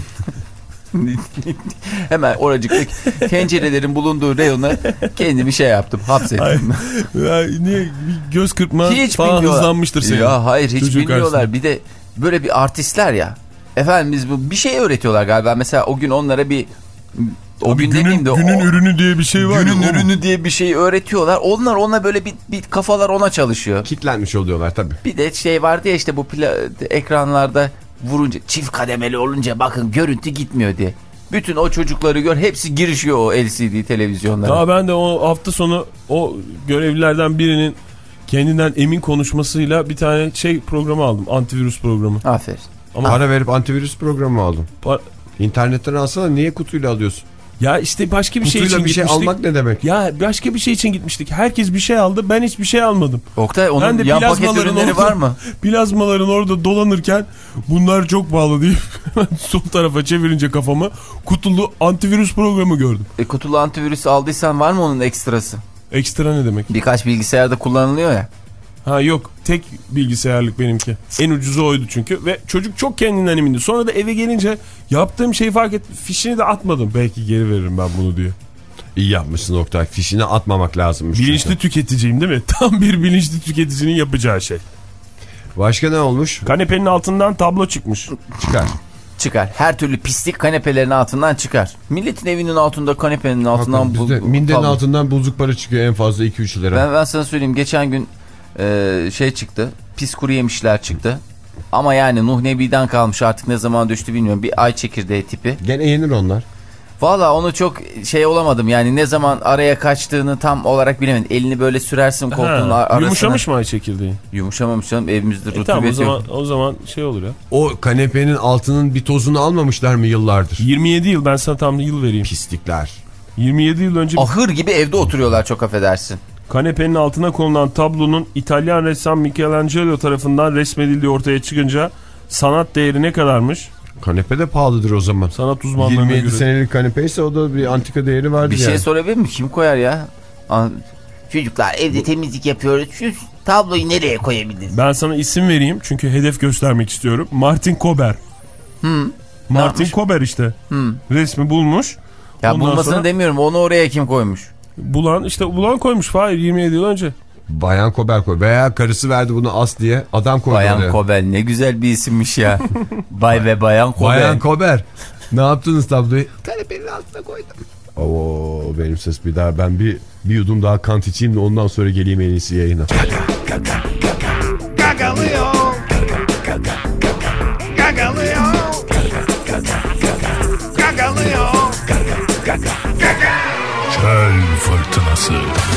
Hemen oracıktaki tencerelerin bulunduğu reyona kendimi şey yaptım, hapsettim. Ya, niye bir göz kırpma Hiç falan bilmiyorlar. hızlanmıştır senin. Ya hayır, hiç Çocuğun bilmiyorlar. karşısında. Bir de böyle bir artistler ya. Efendim biz bu bir şey öğretiyorlar galiba. Mesela o gün onlara bir o Abi gün günün, demeyeyim de günün o, ürünü diye bir şey var günün ya. o mu? ürünü diye bir şey öğretiyorlar. Onlar ona böyle bir, bir kafalar ona çalışıyor. Kitlenmiş oluyorlar tabii. Bir de şey vardı ya işte bu pla- ekranlarda vurunca, çift kademeli olunca bakın görüntü gitmiyor diye. Bütün o çocukları gör, hepsi girişiyor o L C D televizyonlara. Daha ben de o hafta sonu o görevlilerden birinin kendinden emin konuşmasıyla bir tane şey programı aldım. Antivirüs programı. Aferin. Ama Para verip antivirüs programı aldım. par- İnternetten alsana, niye kutuyla alıyorsun? ya işte başka bir şey Kutuyla için bir şey gitmiştik. almak ne demek? Ya başka bir şey için gitmiştik. Herkes bir şey aldı. Ben hiçbir şey almadım. Oktay, onun Ben de yan paket plazmaların ürünleri orada- var mı? Plazmaların orada dolanırken bunlar çok pahalı deyip sol tarafa çevirince kafamı kutulu antivirüs programı gördüm. E, kutulu antivirüs aldıysan var mı onun ekstrası? Ekstra ne demek? Birkaç bilgisayarda kullanılıyor ya. Ha yok, tek bilgisayarlık benimki. En ucuzu oydu çünkü ve çocuk çok kendinden emindi. Sonra da eve gelince yaptığım şeyi fark ettim. Fişini de atmadım. Belki geri veririm ben bunu diye. İyi yapmışsın Oktay. Fişini atmamak lazımmış. Bilinçli çünkü. tüketiciyim değil mi? Tam bir bilinçli tüketicinin yapacağı şey. Başka ne olmuş? Kanepenin altından tablo çıkmış. Çıkar. Çıkar. Her türlü pislik kanepelerin altından çıkar. Milletin evinin altında, kanepenin altından Hakikaten bizde bu- minderin tablo. altından bozuk para çıkıyor, en fazla iki üç lira. Ben, ben sana söyleyeyim, geçen gün e, şey çıktı. Pis kuru yemişler çıktı. Ama yani Nuh Nebi'den kalmış, artık ne zaman düştü bilmiyorum. Bir ay çekirdeği tipi. Gene yenir onlar. Valla onu çok şey olamadım yani, ne zaman araya kaçtığını tam olarak bilemedim. Elini böyle sürersin koltuğun Ha, arasına. yumuşamış mı ay çekirdeği? Yumuşamamış canım, evimizde E rutubet tamam, o yok. zaman, o zaman şey olur ya. O kanepenin altının bir tozunu almamışlar mı yıllardır? yirmi yedi yıl, ben sana tam yıl vereyim. Pislikler. yirmi yedi yıl önce Ahır gibi evde oturuyorlar, çok affedersin. kanepenin altına konulan tablonun İtalyan ressam Michelangelo tarafından resmedildiği ortaya çıkınca sanat değeri ne kadarmış? Kanepe de pahalıdır o zaman. Sanat uzmanlarına yirmi yedi göre. senelik kanepe ise o da bir antika değeri vardır Bir yani. şey sorabilir miyim? Kim koyar ya? An- Çocuklar evde temizlik yapıyoruz. Şu tabloyu nereye koyabiliriz? Ben sana isim vereyim çünkü hedef göstermek istiyorum. Martin Kober. Hmm. Martin Kober işte. Hmm. Resmi bulmuş. Ya Ondan bulmasını sonra demiyorum. Onu oraya kim koymuş? bulan işte bulan koymuş. Hayır, yirmi yedi yıl önce. Bayan Kober koy. Veya karısı verdi bunu as diye adam koydu Bayan oraya. Kobel ne güzel bir isimmiş ya. Bay ve Bayan Kobel. Bayan Kober. Ne yaptınız tabloyu? Kanepenin altına koydum. Oo, benim ses bir daha, ben bir, bir yudum daha kant içeyim de ondan sonra geleyim en iyisi yayına. Gagalıyor. Gagalıyor. Gagalıyor. Çöl fırtınası.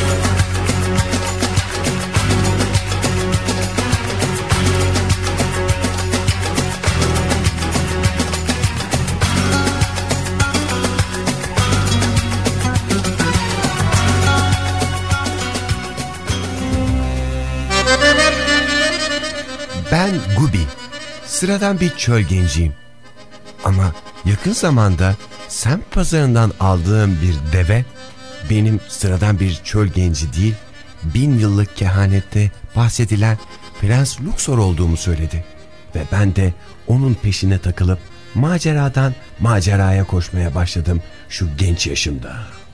Ben Gubi. Sıradan bir çöl genciyim. Ama yakın zamanda semt pazarından aldığım bir deve benim sıradan bir çöl genci değil, bin yıllık kehanette bahsedilen Prens Luxor olduğumu söyledi. Ve ben de onun peşine takılıp maceradan maceraya koşmaya başladım şu genç yaşımda.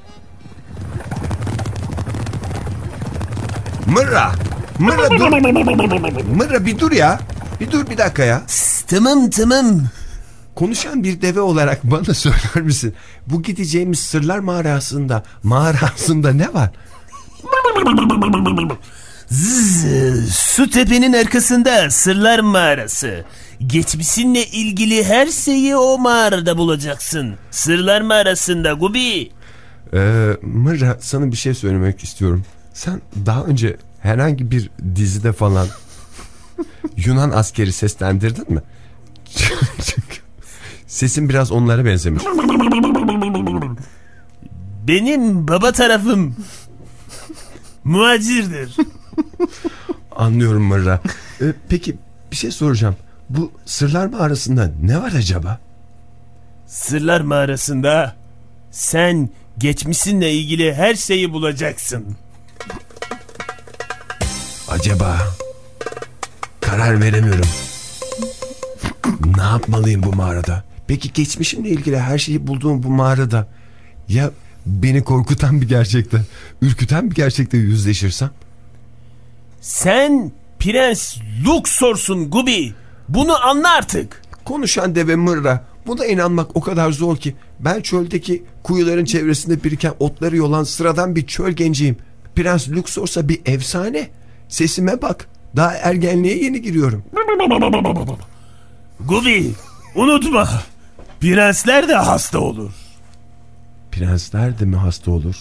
Mırra! Mırra dur! Mırra bir dur ya! Bir dur bir dakika ya! Tamam tamam. Konuşan bir deve olarak bana söyler misin? Bu gideceğimiz sırlar mağarasında, mağarasında ne var? Zzz, su tepenin arkasında sırlar mağarası. Geçmişinle ilgili her şeyi o mağarada bulacaksın. Sırlar mağarasında Gubi. Ee, Mırra, sana bir şey söylemek istiyorum. Sen daha önce herhangi bir dizide falan Yunan askeri seslendirdin mi? Çünkü sesin biraz onlara benzemiş. Benim baba tarafım muhacirdir. Anlıyorum Mırra. Ee, peki bir şey soracağım. Bu sırlar mağarasında ne var acaba? Sırlar mağarasında sen geçmişinle ilgili her şeyi bulacaksın. Acaba? Karar veremiyorum. Ne yapmalıyım bu mağarada? Peki geçmişimle ilgili her şeyi bulduğum bu mağarada ya beni korkutan bir gerçekte, ürküten bir gerçekte yüzleşirsem? Sen Prens Luxor'sun Gubi. Bunu anla artık. Konuşan deve Mırra. Buna inanmak o kadar zor ki. Ben çöldeki kuyuların çevresinde biriken otları yolan sıradan bir çöl genciyim. Prens Luxor'sa bir efsane. Sesime bak. Daha ergenliğe yeni giriyorum. Gubi, unutma. Prensler de hasta olur. Prensler de mi hasta olur?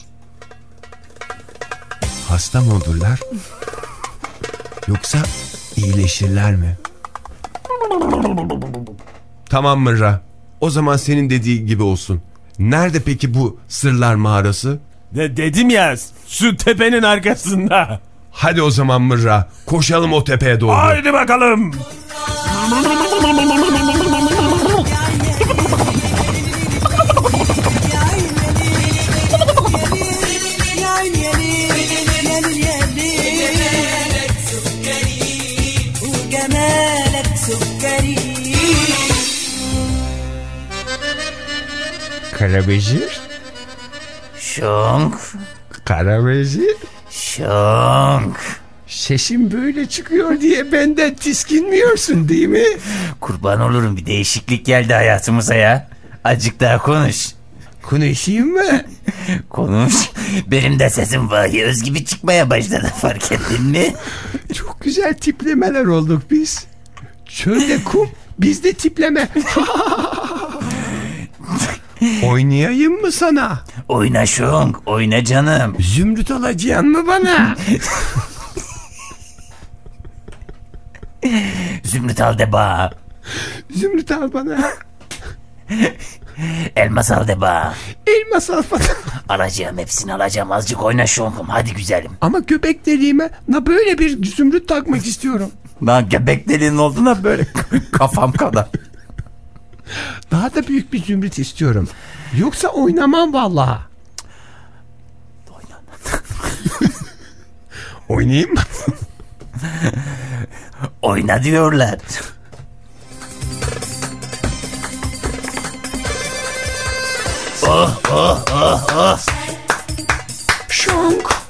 Hasta mı olurlar? Yoksa iyileşirler mi? Tamam Mırra. O zaman senin dediği gibi olsun. Nerede peki bu sırlar mağarası? De dedim ya, şu tepenin arkasında. Hadi o zaman Mırra, koşalım o tepeye doğru. Haydi bakalım. Karabecir? Şonk. Karabecir? Şonk. Sesim böyle çıkıyor diye benden tiskinmiyorsun değil mi? Kurban olurum, bir değişiklik geldi hayatımıza ya. Azıcık daha konuş. Konuşayım mı? Konuş. Benim de sesim vahiy öz gibi çıkmaya başladı, fark ettin mi? Çok güzel tiplemeler olduk biz. Çölde kum, bizde tipleme. Oynayayım mı sana? Oyna Şonk, oyna canım. Zümrüt alacaksın mı bana? Zümrüt al de ba. Zümrüt al bana. Elmas al de ba. Elmas al bana. Alacağım, hepsini alacağım. Azıcık oyna Şonk'um, hadi güzelim. Ama göbek deliğime na böyle bir zümrüt takmak istiyorum. Lan göbek deliğin olduğuna böyle kafam kadar. Daha da büyük bir zümrüt istiyorum. Yoksa oynamam vallahi. Oynayayım mı? Oyna diyorlar. Oh oh oh oh. Şonk.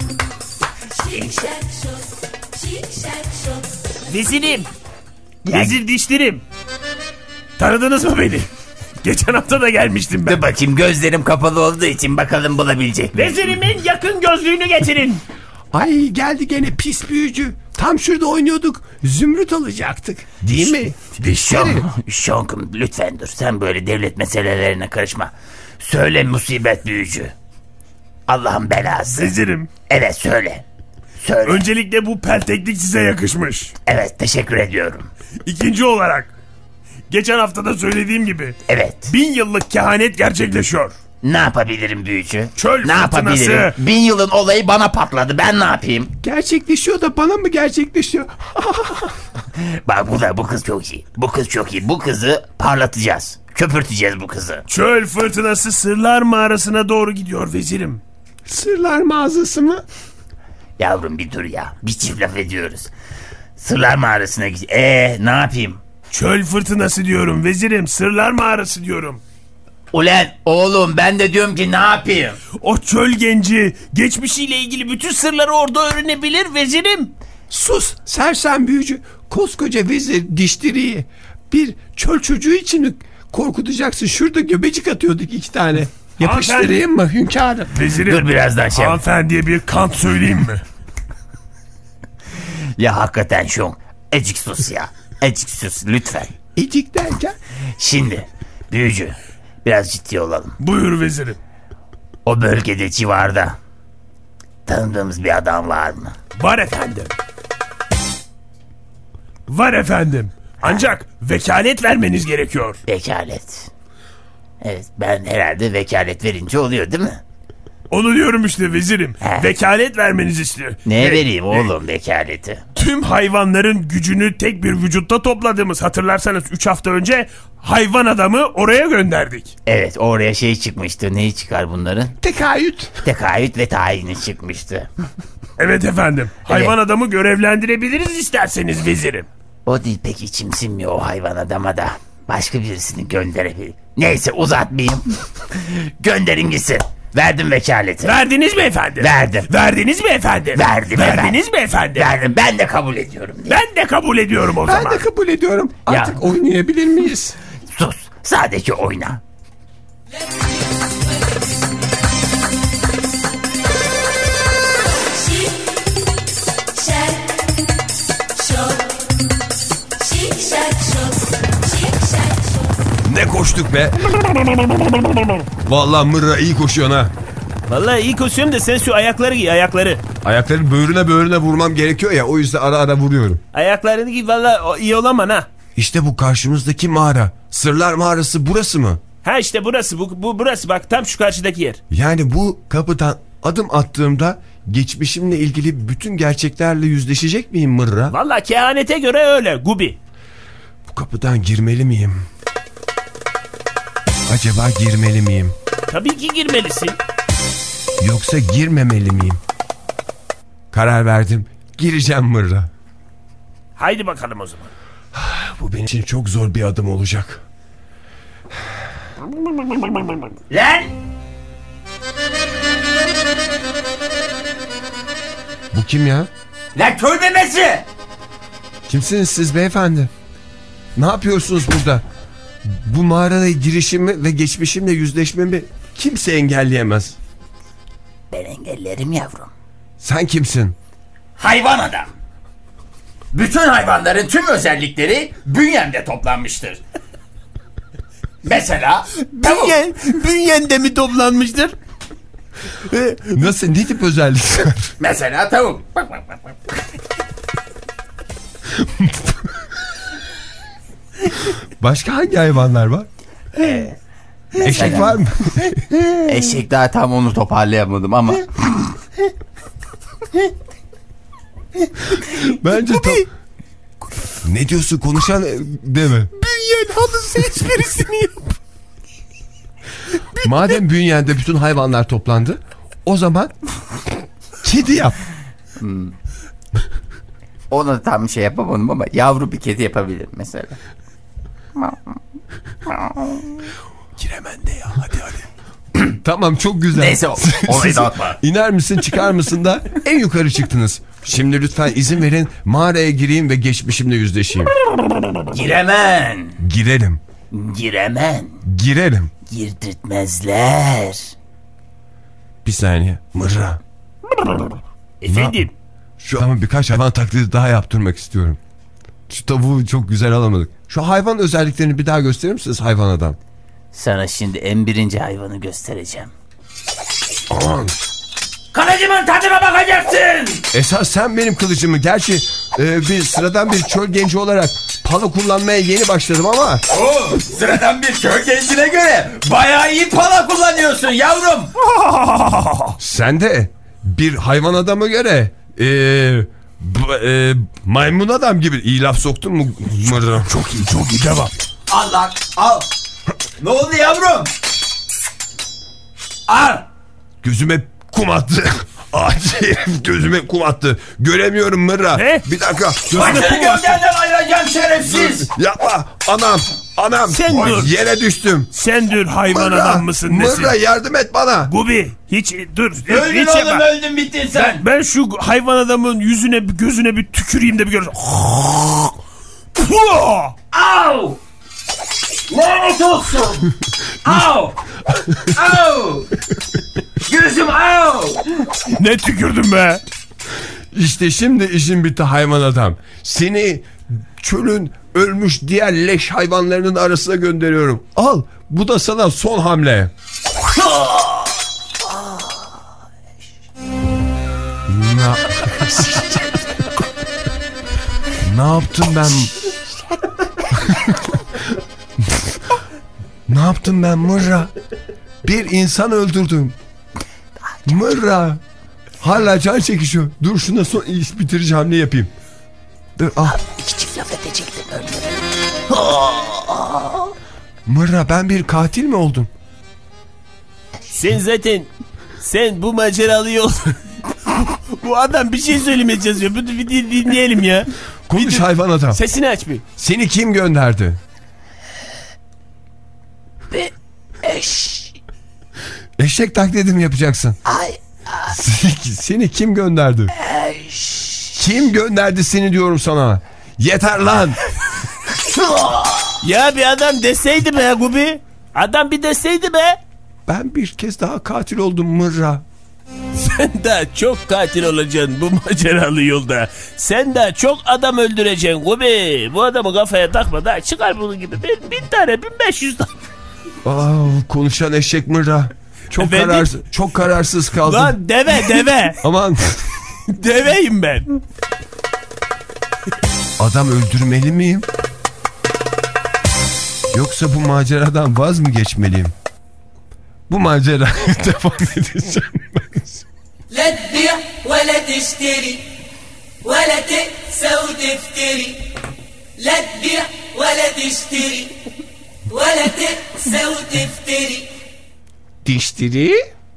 Vezirim. Vezir dişlerim. Tanıdınız mı beni? Geçen hafta da gelmiştim ben. Dur bakayım, gözlerim kapalı olduğu için bakalım bulabilecek miyim? Vezirimin yakın gözlüğünü getirin. Ay geldi gene pis büyücü. Tam şurada oynuyorduk. Zümrüt alacaktık. Değil mi? Şon, Şonkum lütfen dur. Sen böyle devlet meselelerine karışma. Söyle musibet büyücü. Allah'ın belası. Vezirim. Evet söyle. Söyle. Öncelikle bu pelteklik size yakışmış. Evet, teşekkür ediyorum. İkinci olarak geçen hafta da söylediğim gibi. Evet. Bin yıllık kehanet gerçekleşiyor. Ne yapabilirim büyücü? Çöl ne fırtınası. yapabilirim? Bin yılın olayı bana patladı. Ben ne yapayım? Gerçekleşiyor da bana mı gerçekleşiyor? Bak bu da bu kız çok iyi. Bu kız çok iyi. Bu kızı parlatacağız. Köpürteceğiz bu kızı. Çöl fırtınası Sırlar Mağarası'na doğru gidiyor vezirim. Sırlar mağazası mı? Yavrum bir dur ya. Bir çift laf ediyoruz. Sırlar mağarasına git. Eee ne yapayım? Çöl fırtınası diyorum vezirim. Sırlar Mağarası diyorum. Ulan oğlum ben de diyorum ki ne yapayım? O çöl genci geçmişiyle ilgili bütün sırları orada öğrenebilir vezirim. Sus sersem büyücü. Koskoca vezir diştiriyi bir çöl çocuğu için korkutacaksın. Şurada göbecik atıyorduk iki tane. Yapıştırayım mı hünkârım? Vezirim. Dur biraz daha şey. Hanımefendiye bir kant söyleyeyim mi? Ya hakikaten şu ecik sus ya. Ecik sus lütfen. Ecik derken? Şimdi büyücü biraz ciddi olalım. Buyur vezirim. O bölgede civarda tanıdığımız bir adam var mı? Var efendim. Var efendim. Ancak vekalet vermeniz gerekiyor. Vekalet. Evet, ben herhalde vekalet verince oluyor değil mi? Onu diyorum işte vezirim. He. Vekalet vermenizi istiyor. Neye Ve- vereyim oğlum vekaleti? Tüm hayvanların gücünü tek bir vücutta topladığımız, hatırlarsanız üç hafta önce hayvan adamı oraya gönderdik. Evet, oraya şey çıkmıştı. Neyi çıkar bunların? Tekayüt. Tekayüt ve tayini çıkmıştı. Evet efendim. Hayvan adamı görevlendirebiliriz isterseniz vezirim. O değil pek içim sinmiyor o hayvan adama da. Başka birisini gönderebilir. Neyse uzatmayayım. Gönderin gitsin. Verdim vekaleti. Verdiniz mi efendim? Verdim. Verdiniz mi efendim? Verdim Verdiniz efendim. mi efendim? Verdim. Ben de kabul ediyorum diye. Ben de kabul ediyorum o Ben zaman. de kabul ediyorum. Ya. Artık oynayabilir miyiz? Sus. Sadece oyna. Ne koştuk be. Vallahi mırra iyi koşuyorsun ha. Vallahi iyi koşuyorum da sen şu ayakları giy, ayakları. Ayakları böğrüne böğrüne vurmam gerekiyor ya, o yüzden ara ara vuruyorum. Ayaklarını giy, vallahi iyi olaman ha. İşte bu karşımızdaki mağara. Sırlar Mağarası burası mı? Ha işte burası, bu, bu burası bak, tam şu karşıdaki yer. Yani bu kapıdan adım attığımda geçmişimle ilgili bütün gerçeklerle yüzleşecek miyim mırra? Vallahi kehanete göre öyle Gubi. Bu kapıdan girmeli miyim? Acaba girmeli miyim? Tabii ki girmelisin. Yoksa girmemeli miyim? Karar verdim. Gireceğim mırra. Haydi bakalım o zaman. Bu benim için çok zor bir adım olacak. Lan! Bu kim ya? Lan köy memesi! Kimsiniz siz beyefendi? Ne yapıyorsunuz burada? Bu mağaraya girişimi ve geçmişimle yüzleşmemi kimse engelleyemez. Ben engellerim yavrum. Sen kimsin? Hayvan adam. Bütün hayvanların tüm özellikleri bünyemde toplanmıştır. Mesela tavuk. Bünyen, bünyende mi toplanmıştır? Nasıl, ne tip özellikler? Mesela tavuk. Bak bak bak. bak. Başka hangi hayvanlar var? Ee, Eşek var mı? Eşek daha tam onu toparlayamadım ama. Bence tam... Ne diyorsun, konuşan deme. Bünyen halısı esprisini yap. Madem bünyende bütün hayvanlar toplandı, o zaman kedi yap. Hmm. Ona tam şey yapamadım ama yavru bir kedi yapabilirim mesela. Giremen de ya, hadi hadi. Tamam, çok güzel. Neyse, olayı dağıtma. İner misin çıkar mısın da en yukarı çıktınız. Şimdi lütfen izin verin, mağaraya gireyim ve geçmişimle yüzleşeyim. Giremen. Girelim. Giremen. Girerim. Girdirtmezler. Bir saniye. Mırra. Efendim? Şu ama birkaç hayvan taklidi daha yaptırmak istiyorum. Şu tavuğu çok güzel alamadık. Şu hayvan özelliklerini bir daha gösterir misiniz hayvan adam? Sana şimdi en birinci hayvanı göstereceğim. Aman. Kılıcımın tadına bakacaksın. Esas sen benim kılıcımı. Gerçi e, bir sıradan bir çöl genci olarak pala kullanmaya yeni başladım ama. Oo, sıradan bir köy gencine göre bayağı iyi pala kullanıyorsun yavrum. Sen de bir hayvan adama göre e, b, e, maymun adam gibi iyi laf soktun mu? Çok iyi, çok iyi, devam. Allah al. Ne oldu yavrum? Al. Gözüme kum attı. Acil gözüme kum attı. Göremiyorum Mırra. Ne? Bir dakika. Başını gövdenden ayıracağım şerefsiz. Yapma. Anam. Anam. Sen Oy, dur. Yere düştüm. Sen dur, hayvan Mırra, adam mısın nesin? Mırra yardım et bana. Gubi hiç dur. Öldün hiç oğlum yapma. öldün bittin sen. Ben, ben şu hayvan adamın yüzüne gözüne bir tüküreyim de bir görürüm. Au. Lanet olsun. Au. Au. Gözüm au. Ne tükürdün be? İşte şimdi işin bitti hayvan adam. Seni çölün ölmüş diğer leş hayvanlarının arasına gönderiyorum. Al. Bu da sana son hamle. Ne, ne yaptım ben? Ne yaptım ben Mırra? Bir insan öldürdüm. Mırra. Hala can çekişiyor. Dur şuna son iş bitirici hamle yapayım. Dur al. İki çift laf edecektim öldüm. Mırra ben bir katil mi oldum? Sen zaten sen bu maceralı yol. Bu adam bir şey söylemeye çalışıyor. Bir, bir, bir dinleyelim ya. Konuş Bir, hayvan adam. Sesini aç bir. Seni kim gönderdi? Be eş. Eşek taklidi mi yapacaksın? Ay. Seni, seni kim gönderdi? Eş. Kim gönderdi seni diyorum sana. Yeter lan. Ya bir adam deseydi be Gubi. Adam bir deseydi be. Ben bir kez daha katil oldum Mırra. Sen daha çok katil olacaksın bu maceralı yolda. Sen daha çok adam öldüreceksin Gubi. Bu adamı kafaya takma da çıkar bunun gibi. Bin, bin tane bin beş yüz tane. Aa, konuşan eşek Mırra. Çok Efendim? kararsız, çok kararsız kaldım. Lan deve deve. Aman. Deveyim ben. Adam öldürmeli miyim? Yoksa bu maceradan vaz mı geçmeliyim? Bu maceraya devam edeceğim ben. لا تبيع ولا تشتري ولا تقسى وتفتري لا تبيع ولا تشتري ولا تقسى وتفتري. Dişleri?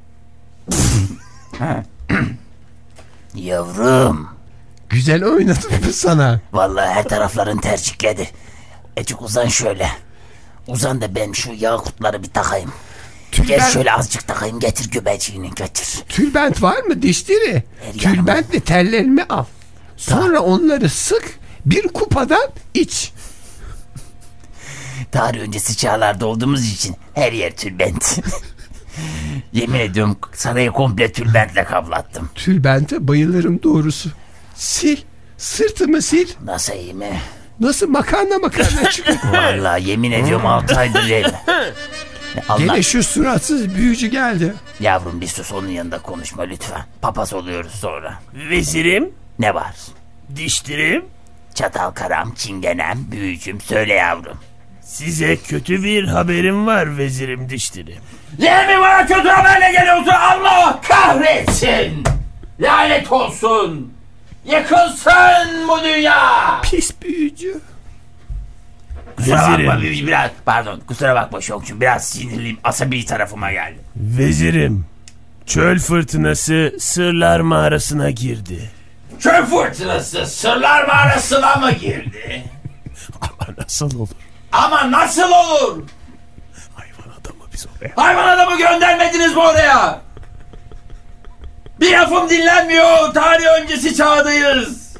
Yavrum. Güzel oynadım mı sana? Vallahi her tarafların tercikledi. Ecik uzan şöyle. Uzan da ben şu yakutları bir takayım. Tülbent, Gel şöyle azıcık takayım, getir göbeğini getir. tülbent var mı dişleri? Tülbentle tellerimi al. Sonra onları sık, bir kupadan iç. Tarih öncesi çağlarda olduğumuz için her yer tülbent. Yemin ediyorum sarayı komple tülbentle kaplattım. Tülbente bayılırım doğrusu. Sil, sırtımı sil. Nasıl iyi mi? Nasıl makarna makarna çıkıyor. Vallahi yemin ediyorum altı aydır değil. Allah... Gene şu suratsız büyücü geldi. Yavrum bir sus, onun yanında konuşma lütfen. Papaz oluyoruz sonra. Vezirim, Ne var? diştirim, Çatal karam, çingenem, büyücüm, söyle yavrum. size kötü bir haberim var vezirim diştirim. Yemin bana kötü haberle geliyorsun, Allah kahretsin. Lanet olsun. Yıkılsın bu dünya. Pis büyücü. Kusura bakma Vezirim, büyücü, biraz pardon kusura bakma Şokçum, biraz sinirliyim, asabi tarafıma geldi. vezirim, çöl fırtınası sırlar mağarasına girdi. Çöl fırtınası sırlar mağarasına mı girdi? Ama nasıl olur? Ama nasıl olur? Hayvan adamı biz oraya... Hayvan adamı göndermediniz mi oraya? Bir lafım dinlenmiyor. Tarih öncesi çağdayız.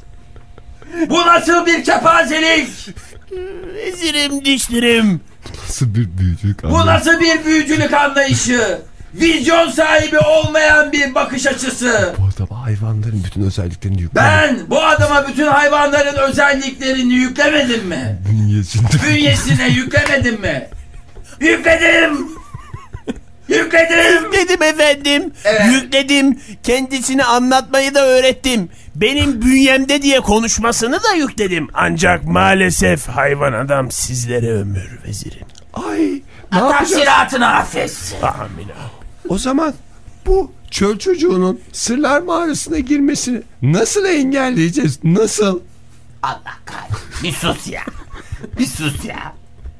Bu nasıl bir kepazelik? Vezirim diştirim, nasıl bir büyücülük Bu nasıl bir büyücülük anlayışı? Vizyon sahibi olmayan bir bakış açısı. Bu adama hayvanların bütün özelliklerini yükledim. Ben bu adama bütün hayvanların özelliklerini yüklemedim mi? Bünyesinde. Bünyesine yüklemedim mi? Yükledim. Yükledim. Yükledim efendim. Evet. Yükledim. Kendisini anlatmayı da öğrettim. Benim bünyemde diye konuşmasını da yükledim. Ancak maalesef hayvan adam sizlere ömür vezirim. Ay, ne yapacağız? Taksiratını affetsin. Amin. O zaman bu çöl çocuğunun Sırlar Mağarası'na girmesini nasıl engelleyeceğiz? Nasıl? Allah kahretsin. Bir sus ya. Bir sus ya.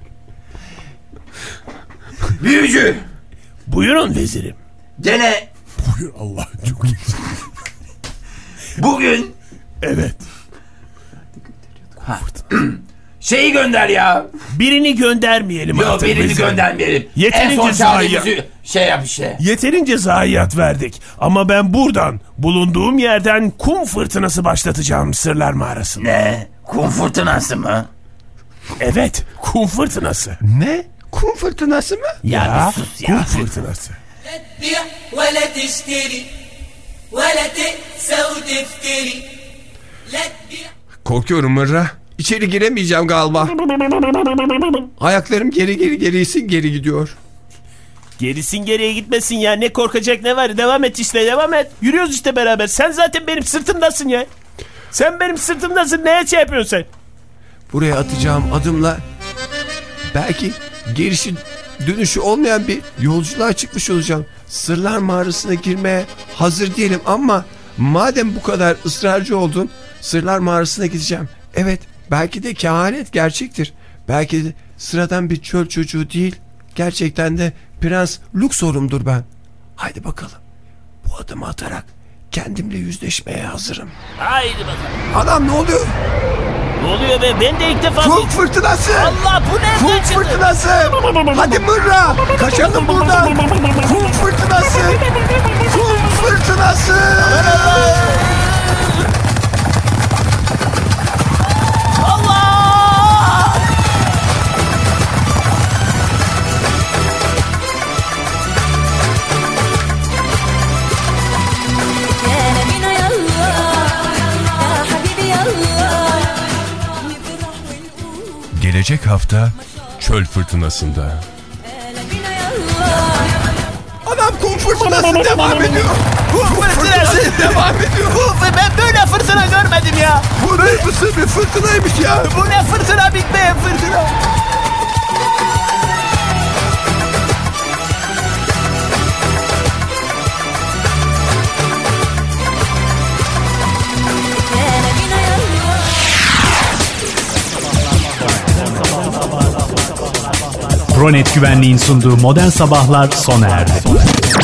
Büyücü. Buyurun vezirim. Gene. Buyur Allah çok iyi. Bugün. Evet. Ha. Şeyi gönder ya. Birini göndermeyelim Yok artık. birini vezirim. göndermeyelim. Yeterince en son zayiat. çaremizi şey yap işte. Yeterince zayiat verdik. Ama ben buradan, bulunduğum yerden kum fırtınası başlatacağım Sırlar Mağarası'nda. Ne? Kum fırtınası mı? Evet, kum fırtınası. Ne? Kum fırtınası mı? Ya, Ya bir sus ya. kum fırtınası. تبيع ولا تشتري ولا تقسى وتفتري لا تبيع. Korkuyorum Mırra. İçeri giremeyeceğim galiba. Ayaklarım geri geri gerisin geri gidiyor. Gerisin geriye gitmesin ya. Ne korkacak ne var? Devam et işte, devam et. Yürüyoruz işte beraber. Sen zaten benim sırtımdasın ya. Sen benim sırtımdasın. Neye şey yapıyorsun sen? Buraya atacağım adımla belki gerisi dönüşü olmayan bir yolculuğa çıkmış olacağım. Sırlar Mağarası'na girmeye hazır değilim ama madem bu kadar ısrarcı oldun, Sırlar Mağarası'na gideceğim. Evet, belki de kehanet gerçektir. Belki de sıradan bir çöl çocuğu değil, gerçekten de Prens Luxor'umdur ben. Haydi bakalım, bu adımı atarak kendimle yüzleşmeye hazırım. Haydi bakalım. Adam ne oluyor? Ne oluyor be? Ben de ilk defa... Kum fırtınası! Allah, bu nereden Kum çıktı? fırtınası! Hadi Mırra! Kaçalım buradan! Kum fırtınası! Kum fırtınası! Allah! Gelecek hafta çöl fırtınasında. Adam kum fırtınası devam ediyor! Kum fırtınası devam ediyor! Ben böyle fırtına görmedim ya. Bu nasıl bir fırtınaymış ya? Bu ne fırtına, bitmeyen fırtına. Pronet Güvenliğin sunduğu Modern Sabahlar sona erdi.